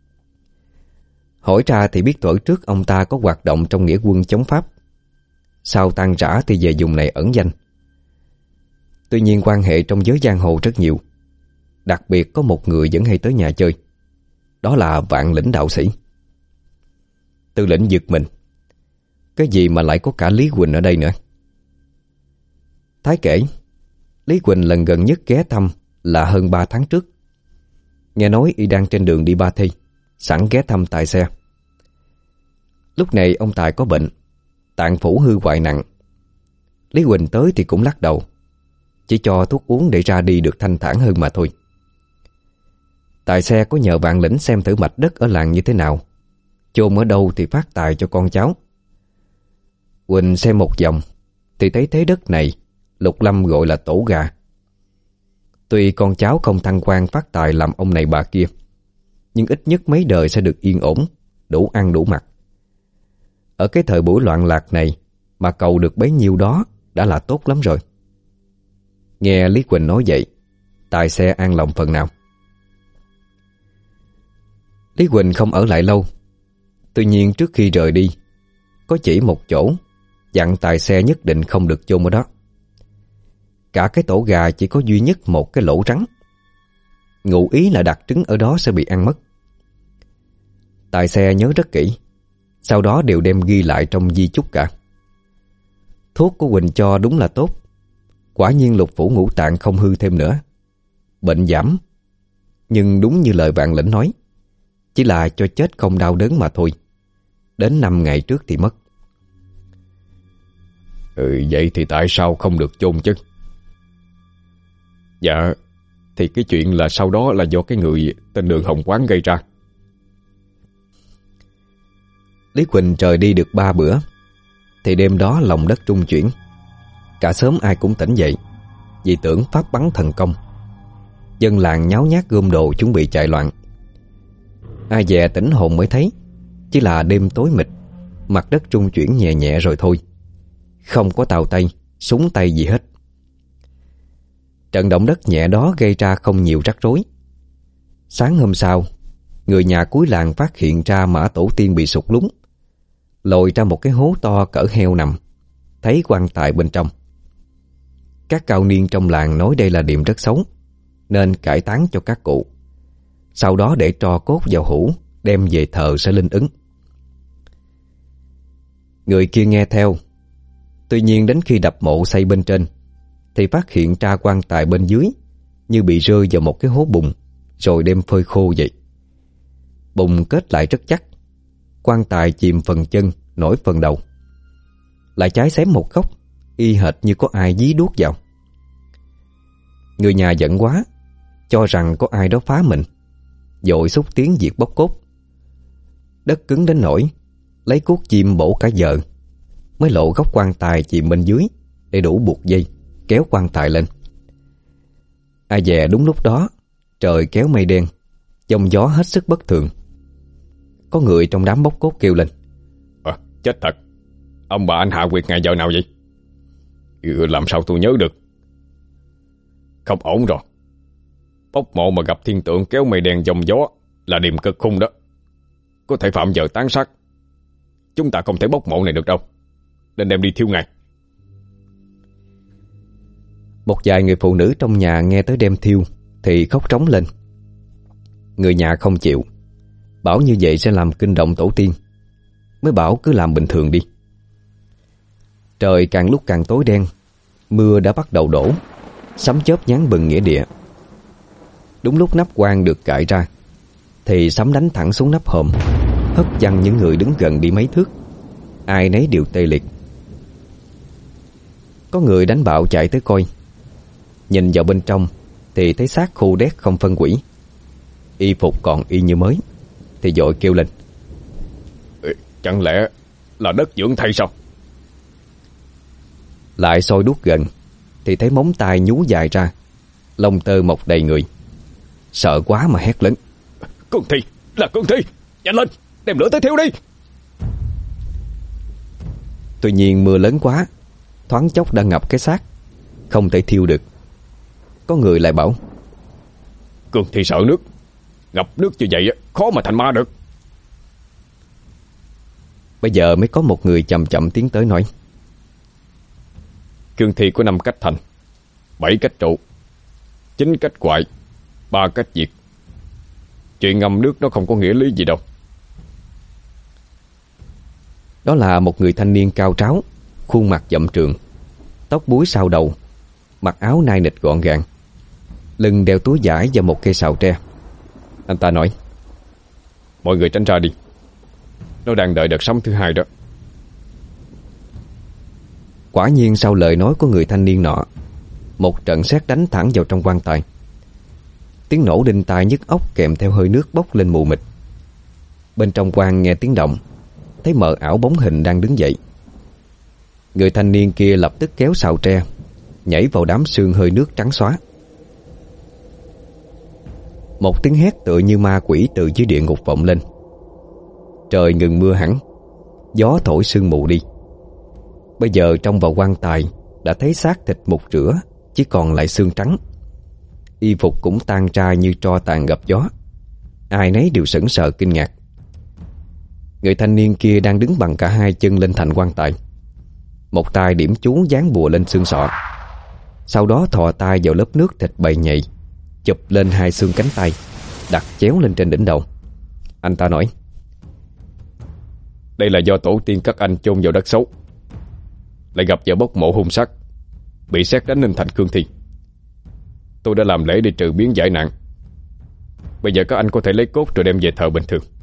Hỏi ra thì biết tuổi trước ông ta có hoạt động trong nghĩa quân chống Pháp, sau tan rã thì về vùng này ẩn danh. Tuy nhiên quan hệ trong giới giang hồ rất nhiều, đặc biệt có một người vẫn hay tới nhà chơi, đó là Vạn Lĩnh đạo sĩ. Tư Lĩnh giật mình, cái gì mà lại có cả Lý Quỳnh ở đây nữa. Thái kể Lý Quỳnh lần gần nhất ghé thăm là hơn ba tháng trước. Nghe nói y đang trên đường đi Ba Thi, sẵn ghé thăm Tài xe. Lúc này ông Tài có bệnh, tạng phủ hư hoại nặng. Lý Quỳnh tới thì cũng lắc đầu, chỉ cho thuốc uống để ra đi được thanh thản hơn mà thôi. Tài xe có nhờ Vạn Lĩnh xem thử mạch đất ở làng như thế nào, chôn ở đâu thì phát tài cho con cháu. Quỳnh xem một vòng thì thấy thế đất này Lục Lâm gọi là tổ gà. Tuy con cháu không thăng quan phát tài làm ông này bà kia, nhưng ít nhất mấy đời sẽ được yên ổn, đủ ăn đủ mặc. Ở cái thời buổi loạn lạc này mà cầu được bấy nhiêu đó đã là tốt lắm rồi. Nghe Lý Quỳnh nói vậy, Tài xe an lòng phần nào. Lý Quỳnh không ở lại lâu. Tuy nhiên trước khi rời đi, có chỉ một chỗ dặn Tài xe nhất định không được chôn ở đó. Cả cái tổ gà chỉ có duy nhất một cái lỗ rắn, ngụ ý là đặt trứng ở đó sẽ bị ăn mất. Tài xe nhớ rất kỹ, sau đó đều đem ghi lại trong di chúc cả. Thuốc của Quỳnh cho đúng là tốt, quả nhiên lục phủ ngũ tạng không hư thêm nữa, bệnh giảm. Nhưng đúng như lời Vạn Lĩnh nói, chỉ là cho chết không đau đớn mà thôi. Đến năm ngày trước thì mất. Ừ, vậy thì tại sao không được chôn chứ? Dạ, thì cái chuyện là sau đó là do cái người tên Đường Hồng Quán gây ra. Lý Quỳnh trời đi được ba bữa thì đêm đó lòng đất rung chuyển. Cả xóm ai cũng tỉnh dậy, vì tưởng pháp bắn thần công. Dân làng nháo nhác gom đồ chuẩn bị chạy loạn. Ai dè tỉnh hồn mới thấy chỉ là đêm tối mịt, mặt đất rung chuyển nhẹ nhẹ rồi thôi, không có tàu tay, súng tay gì hết. Trận động đất nhẹ đó gây ra không nhiều rắc rối. Sáng hôm sau, người nhà cuối làng phát hiện ra mã tổ tiên bị sụt lún, lồi ra một cái hố to cỡ heo nằm, thấy quan tài bên trong. Các cao niên trong làng nói đây là điểm rất xấu, nên cải táng cho các cụ, sau đó để tro cốt vào hũ đem về thờ sẽ linh ứng. Người kia nghe theo. Tuy nhiên đến khi đập mộ xây bên trên thì phát hiện ra quan tài bên dưới như bị rơi vào một cái hố bùn, rồi đem phơi khô vậy. Bùn kết lại rất chắc, quan tài chìm phần chân, nổi phần đầu, lại cháy xém một góc, y hệt như có ai dí đuốc vào. Người nhà giận quá, cho rằng có ai đó phá mình, dội xúc tiến việc bóc cốt. Đất cứng đến nỗi lấy cuốc chim bổ cả giờ mới lộ góc quan tài chìm bên dưới để đủ buộc dây kéo quan tài lên. Ai dè đúng lúc đó trời kéo mây đen, giông gió hết sức bất thường. Có người trong đám bóc cốt kêu lên: à, chết thật, ông bà anh hạ quyệt ngày giờ nào vậy? Ừ, làm sao tôi nhớ được? Không ổn rồi. Bốc mộ mà gặp thiên tượng kéo mây đen giông gió là điềm cực khung đó, có thể phạm giờ tán sát. Chúng ta không thể bốc mộ này được đâu, nên đem đi thiêu ngay. Một vài người phụ nữ trong nhà nghe tới đem thiêu thì khóc trống lên. Người nhà không chịu, bảo như vậy sẽ làm kinh động tổ tiên, mới bảo cứ làm bình thường đi. Trời càng lúc càng tối đen, mưa đã bắt đầu đổ, sấm chớp nhán bừng nghĩa địa. Đúng lúc nắp quan được cạy ra thì sấm đánh thẳng xuống nắp hòm, hất văng những người đứng gần đi mấy thước. Ai nấy đều tê liệt. Có người đánh bạo chạy tới coi. Nhìn vào bên trong thì thấy xác khô đét không phân quỷ, y phục còn y như mới, thì vội kêu lên: chẳng lẽ là đất dưỡng thay sao? Lại soi đuốc gần thì thấy móng tay nhú dài ra, lông tơ mọc đầy người. Sợ quá mà hét lớn: Cương thi, là cương thi, nhanh lên, đem lửa tới thiêu đi. Tuy nhiên mưa lớn quá, thoáng chốc đã ngập cái xác, không thể thiêu được. Có người lại bảo: Cương thi sợ nước, ngập nước như vậy khó mà thành ma được. Bây giờ mới có một người chậm chậm tiến tới nói: Cương thi có năm cách thành, bảy cách trụ, chín cách quại, ba cách diệt. Chuyện ngâm nước nó không có nghĩa lý gì đâu. Đó là một người thanh niên cao tráo, khuôn mặt dậm trường, tóc búi sau đầu, mặc áo nai nịt gọn gàng, lưng đeo túi vải và một cây sào tre. Anh ta nói: Mọi người tránh ra đi, nó đang đợi đợt sấm thứ hai đó. Quả nhiên sau lời nói của người thanh niên nọ, một trận sét đánh thẳng vào trong quan tài. Tiếng nổ đinh tai nhức óc kèm theo hơi nước bốc lên mù mịt. Bên trong quan nghe tiếng động, thấy mờ ảo bóng hình đang đứng dậy. Người thanh niên kia lập tức kéo sào tre, nhảy vào đám sương hơi nước trắng xóa. Một tiếng hét tựa như ma quỷ từ dưới địa ngục vọng lên. Trời ngừng mưa hẳn, gió thổi sương mù đi. Bây giờ trong vào quan tài đã thấy xác thịt mục rửa, chỉ còn lại xương trắng. Y phục cũng tan ra như tro tàn gặp gió. Ai nấy đều sững sờ kinh ngạc. Người thanh niên kia đang đứng bằng cả hai chân lên thành quan tài, một tay điểm chú dán bùa lên xương sọ, sau đó thò tay vào lớp nước thịt bầy nhầy, chụp lên hai xương cánh tay, đặt chéo lên trên đỉnh đầu. Anh ta nói: Đây là do tổ tiên các anh chôn vào đất xấu, lại gặp vợ bốc mộ hung sát, bị sét đánh nên thành cương thi. Tôi đã làm lễ để trừ biến giải nạn. Bây giờ các anh có thể lấy cốt rồi đem về thờ bình thường.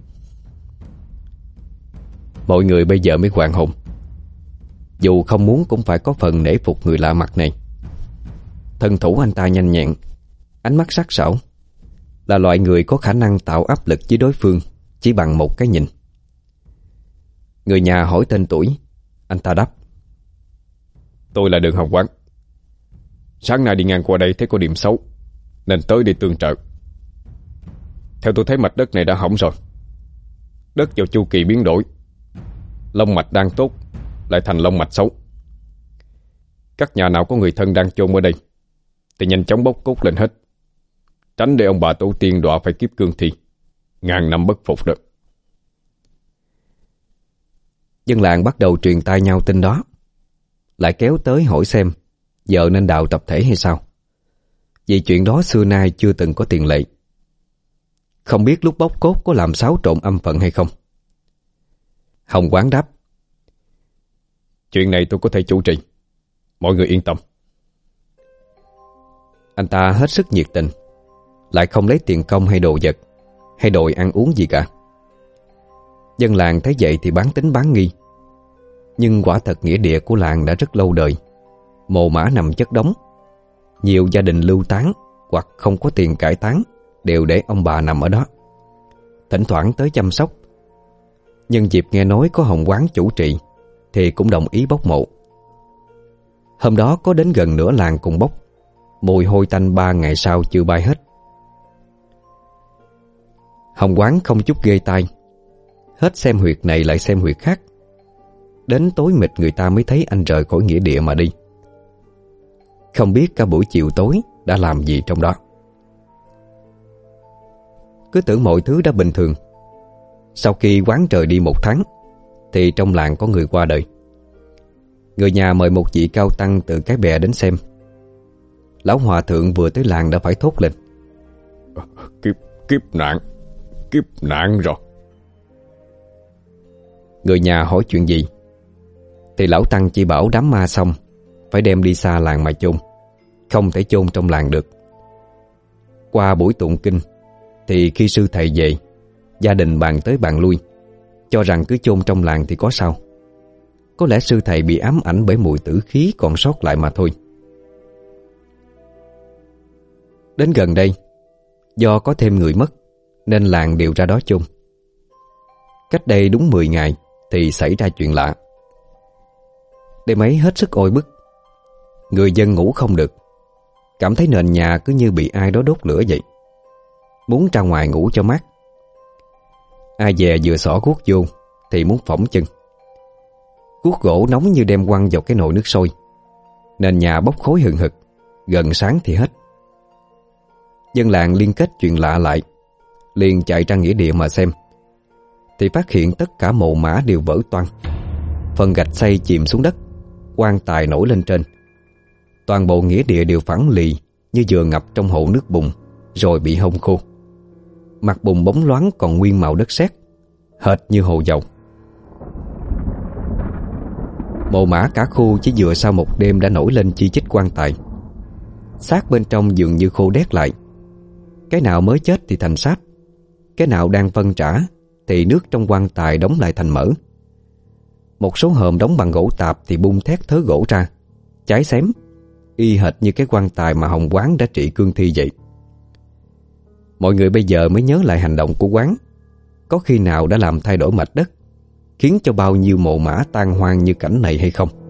Mọi người bây giờ mới hoàn hồn. Dù không muốn cũng phải có phần nể phục người lạ mặt này. Thân thủ anh ta nhanh nhẹn, ánh mắt sắc sảo, là loại người có khả năng tạo áp lực với đối phương chỉ bằng một cái nhìn. Người nhà hỏi tên tuổi, anh ta đáp: Tôi là Đường Học Quán. Sáng nay đi ngang qua đây thấy có điểm xấu, nên tới đi tương trợ. Theo tôi thấy mạch đất này đã hỏng rồi. Đất vào chu kỳ biến đổi, long mạch đang tốt lại thành long mạch xấu. Các nhà nào có người thân đang chôn ở đây thì nhanh chóng bốc cốt lên hết, tránh để ông bà tổ tiên đọa phải kiếp cương thi, ngàn năm bất phục được. Dân làng bắt đầu truyền tai nhau tin đó, lại kéo tới hỏi xem giờ nên đào tập thể hay sao, vì chuyện đó xưa nay chưa từng có tiền lệ. Không biết lúc bốc cốt có làm xáo trộn âm phận hay không. Hồng Quán đáp: Chuyện này tôi có thể chủ trì, mọi người yên tâm. Anh ta hết sức nhiệt tình, lại không lấy tiền công hay đồ vật, hay đòi ăn uống gì cả. Dân làng thấy vậy thì bán tính bán nghi. Nhưng quả thật nghĩa địa của làng đã rất lâu đời, mồ mả nằm chất đống. Nhiều gia đình lưu tán hoặc không có tiền cải táng đều để ông bà nằm ở đó. thỉnh thoảng tới chăm sóc. Nhưng dịp nghe nói có Hồng Quán chủ trì thì cũng đồng ý bốc mộ. Hôm đó có đến gần nửa làng cùng bốc. Mùi hôi tanh ba ngày sau chưa bay hết. Hồng Quán không chút ghê tai, hết xem huyệt này lại xem huyệt khác. Đến tối mịt người ta mới thấy anh rời khỏi nghĩa địa mà đi. Không biết cả buổi chiều tối đã làm gì trong đó. Cứ tưởng mọi thứ đã bình thường. Sau khi Quán trời đi một tháng thì trong làng có người qua đời. Người nhà mời một vị cao tăng từ Cái Bè đến xem. Lão hòa thượng vừa tới làng đã phải thốt lên: Kiếp, kiếp nạn, kiếp nạn rồi. Người nhà hỏi chuyện gì thì lão tăng chỉ bảo đám ma xong phải đem đi xa làng mà chôn, không thể chôn trong làng được. Qua buổi tụng kinh thì khi sư thầy về, gia đình bàn tới bàn lui, cho rằng cứ chôn trong làng thì có sao. Có lẽ sư thầy bị ám ảnh bởi mùi tử khí còn sót lại mà thôi. Đến gần đây, do có thêm người mất nên làng đều ra đó chôn. Cách đây đúng mười ngày thì xảy ra chuyện lạ. Đêm ấy hết sức oi bức. Người dân ngủ không được, cảm thấy nền nhà cứ như bị ai đó đốt lửa vậy. Muốn ra ngoài ngủ cho mát. Ai dè vừa xỏ guốc vô thì muốn phỏng chân. Guốc gỗ nóng như đem quăng vào cái nồi nước sôi. Nền nhà bốc khói hừng hực, gần sáng thì hết. Dân làng liên kết chuyện lạ lại, liền chạy ra nghĩa địa mà xem. Thì phát hiện tất cả mồ mả đều vỡ toang. Phần gạch xây chìm xuống đất, quan tài nổi lên trên. Toàn bộ nghĩa địa đều phẳng lì như vừa ngập trong hồ nước bùn rồi bị hong khô. Mặt bùn bóng loáng còn nguyên màu đất sét, hệt như hồ dầu. Mồ mả cả khu chỉ vừa sau một đêm đã nổi lên chi chít quan tài. Xác bên trong dường như khô đét lại. Cái nào mới chết thì thành sáp, cái nào đang phân trả thì nước trong quan tài đóng lại thành mỡ. Một số hòm đóng bằng gỗ tạp thì bung thét thớ gỗ ra, cháy xém, y hệt như cái quan tài mà Hồng Quán đã trị cương thi vậy. Mọi người bây giờ mới nhớ lại hành động của Quán. Có khi nào đã làm thay đổi mạch đất, khiến cho bao nhiêu mồ mả tan hoang như cảnh này hay không?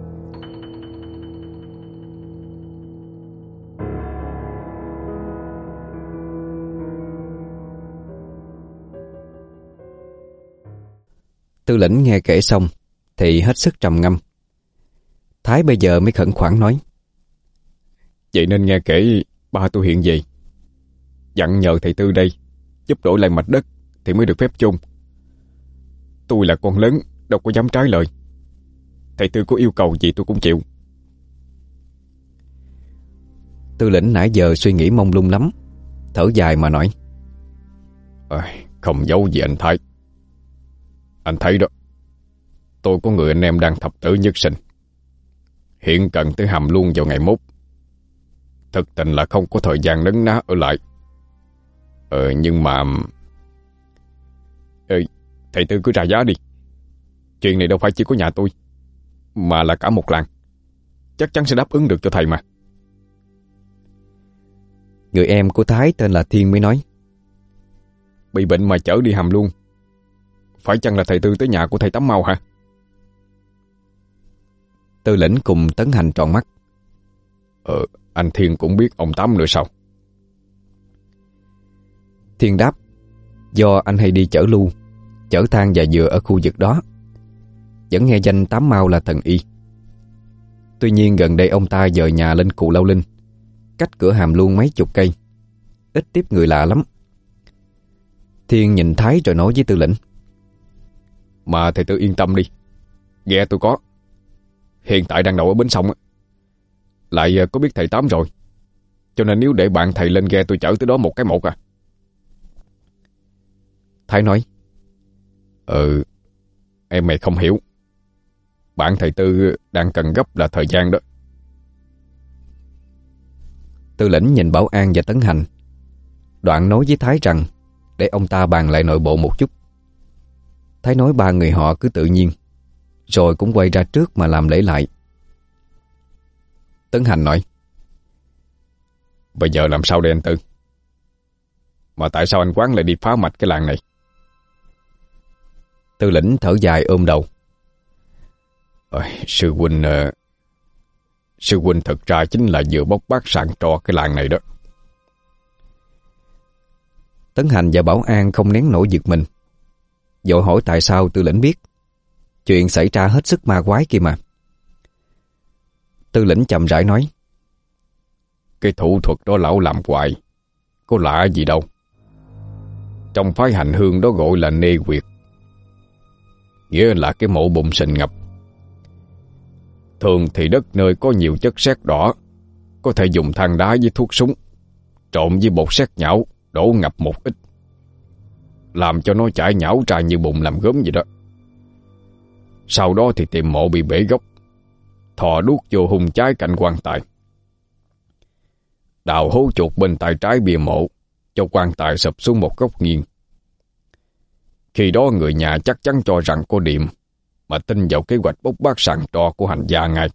Tư lĩnh nghe kể xong thì hết sức trầm ngâm. Thái bây giờ mới khẩn khoản nói: Vậy nên nghe kể ba tôi hiện về, dặn nhờ thầy Tư đây giúp đổi lại mạch đất thì mới được phép chôn. Tôi là con lớn, đâu có dám trái lời. Thầy Tư có yêu cầu gì tôi cũng chịu. Tư lĩnh nãy giờ suy nghĩ mông lung lắm, thở dài mà nói: à, Không giấu gì anh Thái. Anh thấy đó, tôi có người anh em đang thập tử nhất sinh, hiện cần tới hầm luôn vào ngày mốt. Thực tình là không có thời gian nấn ná ở lại. Ờ nhưng mà Ê, thầy Tư cứ ra giá đi. Chuyện này đâu phải chỉ có nhà tôi, mà là cả một làng. Chắc chắn sẽ đáp ứng được cho thầy mà. Người em của Thái tên là Thiên mới nói: Bị bệnh mà chở đi hầm luôn, phải chăng là thầy Tư tới nhà của thầy Tắm Mau hả? Tư lĩnh cùng Tấn Hành tròn mắt. Ờ, anh Thiên cũng biết ông Tám nữa sao? Thiên đáp: Do anh hay đi chở lu, chở than và dừa ở khu vực đó, vẫn nghe danh Tám Mau là thần y. Tuy nhiên gần đây ông ta dời nhà lên Cù Lao Linh, cách cửa hàm luôn mấy chục cây, ít tiếp người lạ lắm. Thiên nhìn Thái rồi nói với Tư lĩnh: Mà thầy Tư yên tâm đi, ghe tôi có, hiện tại đang đậu ở bến sông. Lại có biết thầy Tám rồi, cho nên nếu để bạn thầy lên ghe tôi chở tới đó một cái một à. Thái nói: Ừ, em mày không hiểu. Bạn thầy Tư đang cần gấp là thời gian đó. Tư lĩnh nhìn Bảo An và Tấn Hành, đoạn nói với Thái rằng để ông ta bàn lại nội bộ một chút. Thái nói ba người họ cứ tự nhiên, rồi cũng quay ra trước mà làm lễ lại. Tấn Hành nói: Bây giờ làm sao đây anh Tư? Mà tại sao anh Quán lại đi phá mạch cái làng này? Tư lĩnh thở dài ôm đầu. Ôi, sư huynh uh, Sư huynh thật ra chính là vừa bóc bát sạn trò cái làng này đó. Tấn Hành và Bảo An không nén nổi giật mình, vội hỏi tại sao Tư lĩnh biết. Chuyện xảy ra hết sức ma quái kia mà. Tư lĩnh chậm rãi nói: Cái thủ thuật đó lão làm hoài, có lạ gì đâu. Trong phái hành hương đó gọi là nê quyệt, nghĩa là cái mộ bụng sình ngập. Thường thì đất nơi có nhiều chất sét đỏ có thể dùng than đá với thuốc súng trộn với bột sét nhão đổ ngập một ít, làm cho nó chảy nhão ra như bụng làm gốm vậy đó. Sau đó thì tìm mộ bị bể gốc, thò đuốc vô hung trái cạnh quan tài, đào hố chuột bên tay trái bia mộ cho quan tài sụp xuống một góc nghiêng. Khi đó người nhà chắc chắn cho rằng có điềm, mà tin vào kế hoạch bốc bát sàn trò của hành gia ngay.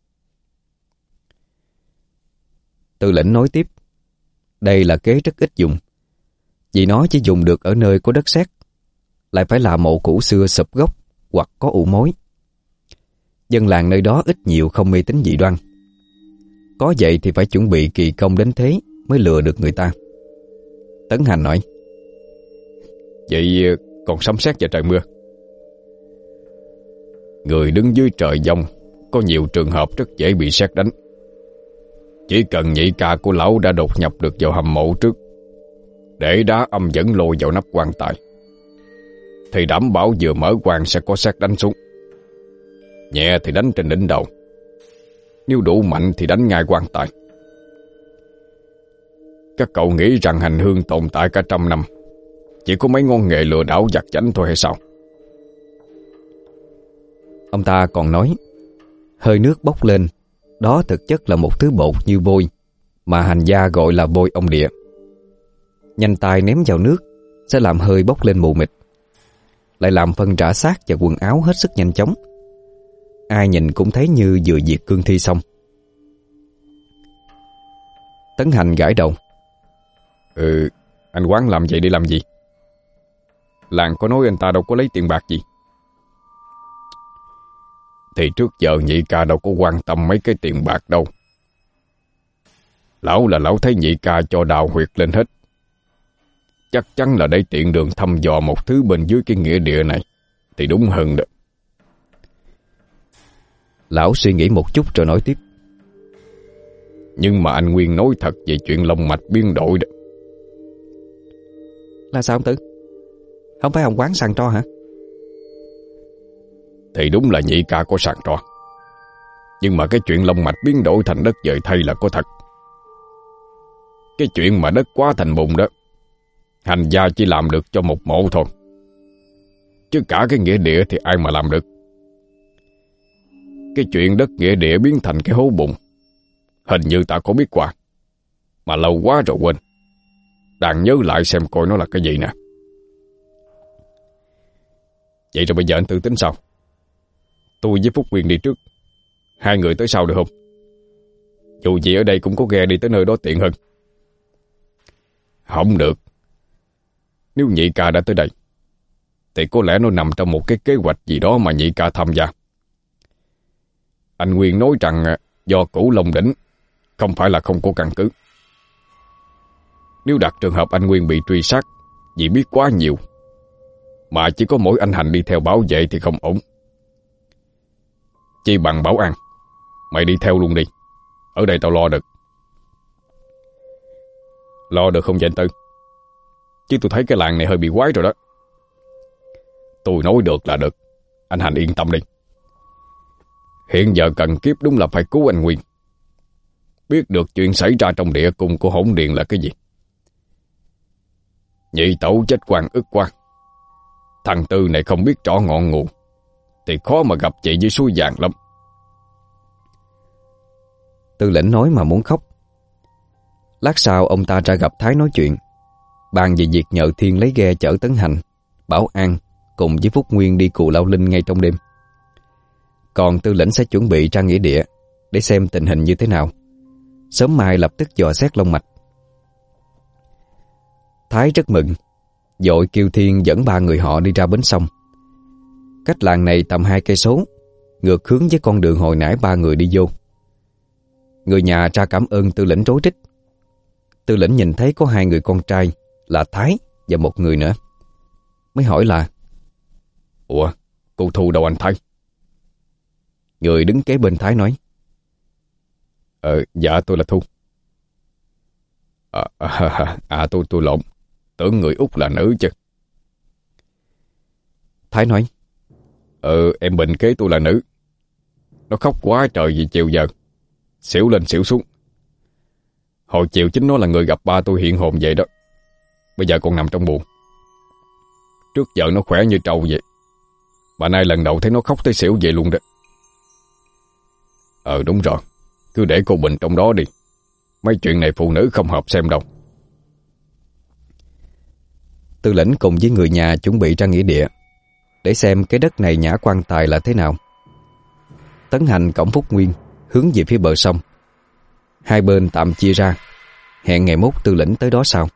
Tư lĩnh nói tiếp: Đây là kế rất ít dùng, vì nó chỉ dùng được ở nơi có đất sét, lại phải là mộ cũ xưa sụp gốc hoặc có ụ mối. Dân làng nơi đó ít nhiều không mê tín dị đoan, có vậy thì phải chuẩn bị kỳ công đến thế mới lừa được người ta. Tấn Hành nói: Vậy còn sấm sét và trời mưa? Người đứng dưới trời giông có nhiều trường hợp rất dễ bị sét đánh. Chỉ cần nhị ca của lão đã đột nhập được vào hầm mộ trước, để đá âm dẫn lôi vào nắp quan tài, thì đảm bảo vừa mở quan sẽ có sét đánh xuống. Nhẹ thì đánh trên đỉnh đầu, nếu đủ mạnh thì đánh ngay quan tài. Các cậu nghĩ rằng hành hương tồn tại cả trăm năm chỉ có mấy ngón nghề lừa đảo giặt giảnh thôi hay sao? Ông ta còn nói, hơi nước bốc lên, đó thực chất là một thứ bột như vôi, mà hành gia gọi là vôi ông địa. Nhanh tay ném vào nước sẽ làm hơi bốc lên mù mịt, lại làm phân rã xác và quần áo hết sức nhanh chóng. Ai nhìn cũng thấy như vừa diệt cương thi xong. Tấn Hành gãi đầu: Ừ, anh Quán làm vậy để làm gì? Làng có nói anh ta đâu có lấy tiền bạc gì. Thì trước giờ nhị ca đâu có quan tâm mấy cái tiền bạc đâu. Lão là lão thấy nhị ca cho đào huyệt lên hết, chắc chắn là để tiện đường thăm dò một thứ bên dưới cái nghĩa địa này thì đúng hơn đó. Lão suy nghĩ một chút rồi nói tiếp: Nhưng mà anh Nguyên nói thật về chuyện long mạch biến đổi đó. Là sao ông Tử? Không phải ông Quán săn tro hả? Thì đúng là nhị ca có sàn tro, nhưng mà cái chuyện long mạch biến đổi thành đất dời thay là có thật. Cái chuyện mà đất quá thành bùn đó, hành gia chỉ làm được cho một mộ thôi, chứ cả cái nghĩa địa thì ai mà làm được. Cái chuyện đất nghĩa địa biến thành cái hố bùn, hình như ta có biết qua, mà lâu quá rồi quên. Đang nhớ lại xem coi nó là cái gì nè. Vậy rồi bây giờ anh Tư tính sao? Tôi với Phúc Nguyên đi trước, hai người tới sau được không? Dù gì ở đây cũng có ghe đi tới nơi đó tiện hơn. Không được. Nếu nhị ca đã tới đây thì có lẽ nó nằm trong một cái kế hoạch gì đó mà nhị ca tham gia. Anh Nguyên nói rằng do Cửu Long Đỉnh, không phải là không có căn cứ. Nếu đặt trường hợp anh Nguyên bị truy sát vì biết quá nhiều, mà chỉ có mỗi anh Hành đi theo bảo vệ thì không ổn. Chi bằng Bảo An, mày đi theo luôn đi, ở đây tao lo được. Lo được không vậy anh Tư? Chứ tôi thấy cái làng này hơi bị quái rồi đó. Tôi nói được là được, anh Hành yên tâm đi. Hiện giờ cần kiếp đúng là phải cứu anh Nguyên, biết được chuyện xảy ra trong địa cung của Hỗn Điện là cái gì. Nhị tẩu chết quan ức quan, thằng Tư này không biết rõ ngọn nguồn thì khó mà gặp chị với suối vàng lắm. Tư lĩnh nói mà muốn khóc. Lát sau ông ta ra gặp Thái nói chuyện, bàn về việc nhờ Thiên lấy ghe chở Tấn Hành, Bảo An cùng với Phúc Nguyên đi Cù Lao Linh ngay trong đêm. Còn Tư lĩnh sẽ chuẩn bị ra nghĩa địa để xem tình hình như thế nào, sớm mai lập tức dò xét long mạch. Thái rất mừng, vội kêu Thiên dẫn ba người họ đi ra bến sông. Cách làng này tầm hai cây số, ngược hướng với con đường hồi nãy ba người đi vô. Người nhà ra cảm ơn Tư Lĩnh rối rít. Tư Lĩnh nhìn thấy có hai người con trai là Thái và một người nữa, mới hỏi là: Ủa, cô Thu đâu anh Thái? Người đứng kế bên Thái nói: Ờ, dạ tôi là Thu. À, à, à tôi tôi lộn, tưởng người Úc là nữ chứ. Thái nói: Ờ, em Bình kế tôi là nữ. Nó khóc quá trời vì chiều giờ, xỉu lên xỉu xuống. Hồi chiều chính nó là người gặp ba tôi hiện hồn vậy đó. Bây giờ còn nằm trong buồng. Trước giờ nó khỏe như trâu vậy, mà nay lần đầu thấy nó khóc tới xỉu vậy luôn đó. Ờ đúng rồi, cứ để cô Bình trong đó đi. Mấy chuyện này phụ nữ không hợp xem đâu. Tư Lĩnh cùng với người nhà chuẩn bị ra nghĩa địa để xem cái đất này nhã quan tài là thế nào. Tấn hành cổng Phúc Nguyên hướng về phía bờ sông. Hai bên tạm chia ra, hẹn ngày mốt Tư Lĩnh tới đó sau.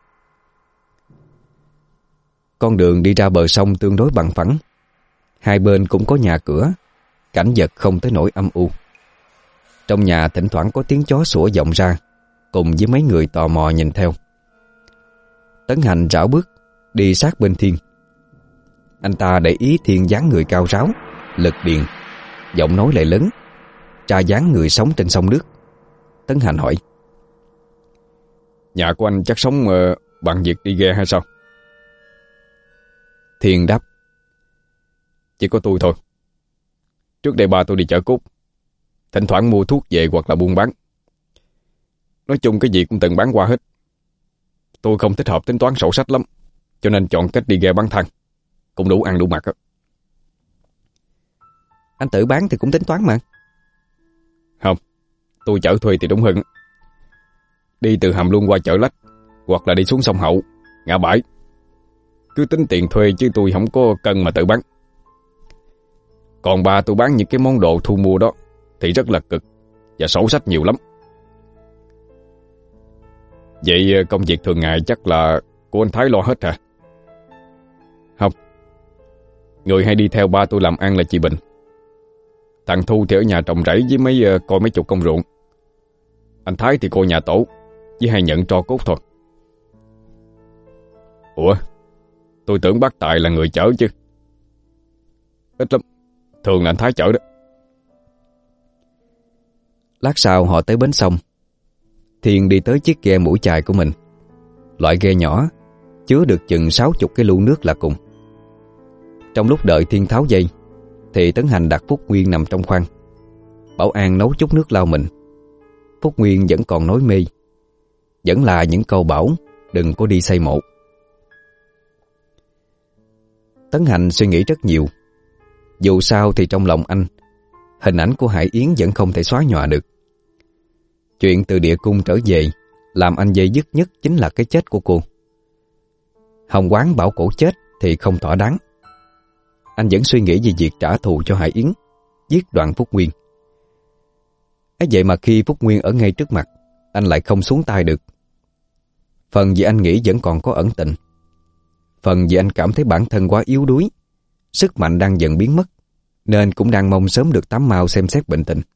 Con đường đi ra bờ sông tương đối bằng phẳng. Hai bên cũng có nhà cửa, cảnh vật không tới nỗi âm u. Trong nhà thỉnh thoảng có tiếng chó sủa vọng ra, cùng với mấy người tò mò nhìn theo. Tấn hành rảo bước đi sát bên Thiên. Anh ta để ý Thiên dáng người cao ráo, lực điền, giọng nói lại lớn, tra dáng người sống trên sông nước. Tấn hành hỏi: Nhà của anh chắc sống uh, bằng việc đi ghe hay sao? Thiên đáp: Chỉ có tôi thôi. Trước đây ba tôi đi chợ cốt, thỉnh thoảng mua thuốc về hoặc là buôn bán. Nói chung cái gì cũng từng bán qua hết. Tôi không thích hợp tính toán sổ sách lắm, cho nên chọn cách đi ghe bán than, cũng đủ ăn đủ mặc á. Anh tự bán thì cũng tính toán mà. Không, tôi chở thuê thì đúng hơn. Đi từ Hàm Luông qua chợ Lách, hoặc là đi xuống sông Hậu, Ngã Bãi. Cứ tính tiền thuê chứ tôi không có cân mà tự bán. Còn ba tôi bán những cái món đồ thu mua đó thì rất là cực, và sổ sách nhiều lắm. Vậy công việc thường ngày chắc là của anh Thái lo hết hả? Không, người hay đi theo ba tôi làm ăn là chị Bình. Thằng Thu thì ở nhà trồng rẫy với mấy coi mấy chục công ruộng. Anh Thái thì coi nhà tổ với hay nhận tro cốt thôi. Ủa, tôi tưởng bác Tài là người chở chứ. Ít lắm, thường là anh Thái chở đó. Lát sau họ tới bến sông. Thiên đi tới chiếc ghe mũi chài của mình. Loại ghe nhỏ, chứa được chừng sáu chục cái lu nước là cùng. Trong lúc đợi Thiên tháo dây thì Tấn Hành đặt Phúc Nguyên nằm trong khoang. Bảo An nấu chút nước lau mình. Phúc Nguyên vẫn còn nói mê, vẫn là những câu bảo đừng có đi xây mộ. Tấn Hành suy nghĩ rất nhiều. Dù sao thì trong lòng anh, hình ảnh của Hải Yến vẫn không thể xóa nhòa được. Chuyện từ địa cung trở về làm anh dây dứt nhất chính là cái chết của cô. Hồng Quán bảo cổ chết thì không thỏa đáng. Anh vẫn suy nghĩ về việc trả thù cho Hải Yến, giết Đoạn Phúc Nguyên. ấy vậy mà khi Phúc Nguyên ở ngay trước mặt, anh lại không xuống tay được. Phần vì anh nghĩ vẫn còn có ẩn tình, phần vì anh cảm thấy bản thân quá yếu đuối, sức mạnh đang dần biến mất, nên cũng đang mong sớm được Tám Mao xem xét bệnh tình.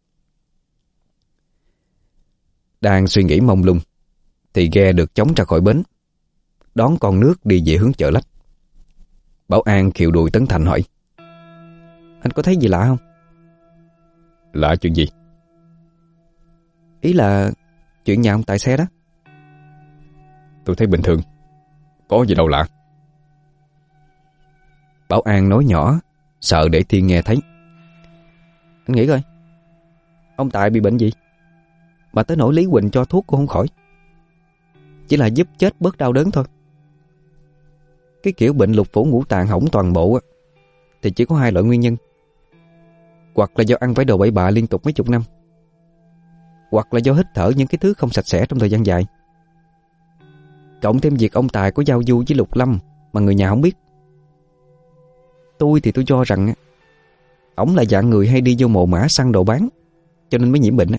Đang suy nghĩ mông lung thì ghe được chống ra khỏi bến, đón con nước đi về hướng chợ Lách. Bảo An khiệu đùi Tấn Thành hỏi: Anh có thấy gì lạ không? Lạ chuyện gì? Ý là chuyện nhà ông Tài xe đó. Tôi thấy bình thường, có gì đâu lạ. Bảo An nói nhỏ, sợ để Thiên nghe thấy. Anh nghĩ coi, ông Tài bị bệnh gì mà tới nỗi Lý Quỳnh cho thuốc cũng không khỏi, chỉ là giúp chết bớt đau đớn thôi. Cái kiểu bệnh lục phủ ngũ tạng hỏng toàn bộ thì chỉ có hai loại nguyên nhân: hoặc là do ăn phải đồ bậy bạ liên tục mấy chục năm, hoặc là do hít thở những cái thứ không sạch sẽ trong thời gian dài. Cộng thêm việc ông Tài có giao du với Lục Lâm mà người nhà không biết. Tôi thì tôi cho rằng ổng là dạng người hay đi vô mồ mả săn đồ bán, cho nên mới nhiễm bệnh.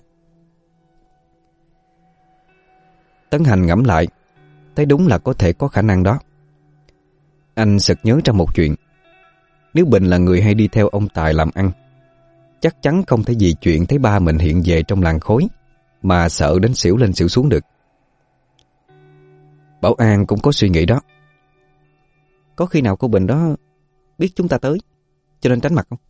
Tấn Hành ngẫm lại, thấy đúng là có thể có khả năng đó. Anh sực nhớ ra một chuyện. Nếu Bình là người hay đi theo ông Tài làm ăn, chắc chắn không thể vì chuyện thấy ba mình hiện về trong làng khối mà sợ đến xỉu lên xỉu xuống được. Bảo An cũng có suy nghĩ đó. Có khi nào cô Bình đó biết chúng ta tới cho nên tránh mặt không?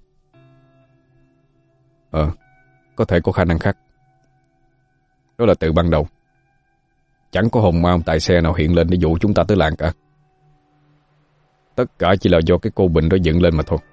Ờ, có thể có khả năng khác. Đó là từ ban đầu chẳng có hồn ma ông tài xe nào hiện lên để dụ chúng ta tới làng cả. Tất cả chỉ là do cái cô Bình đó dựng lên mà thôi.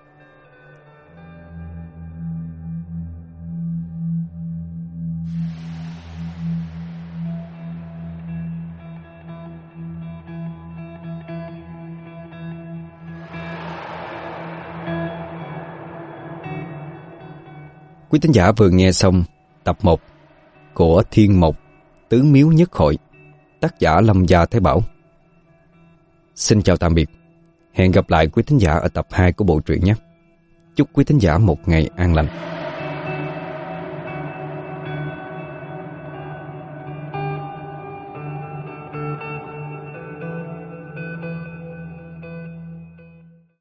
Quý thính giả vừa nghe xong tập một của Thiên Mộc Tứ Miếu Nhất Hội, tác giả Lâm Gia Thái Bảo. Xin chào tạm biệt. Hẹn gặp lại quý thính giả ở tập hai của bộ truyện nhé. Chúc quý thính giả một ngày an lành.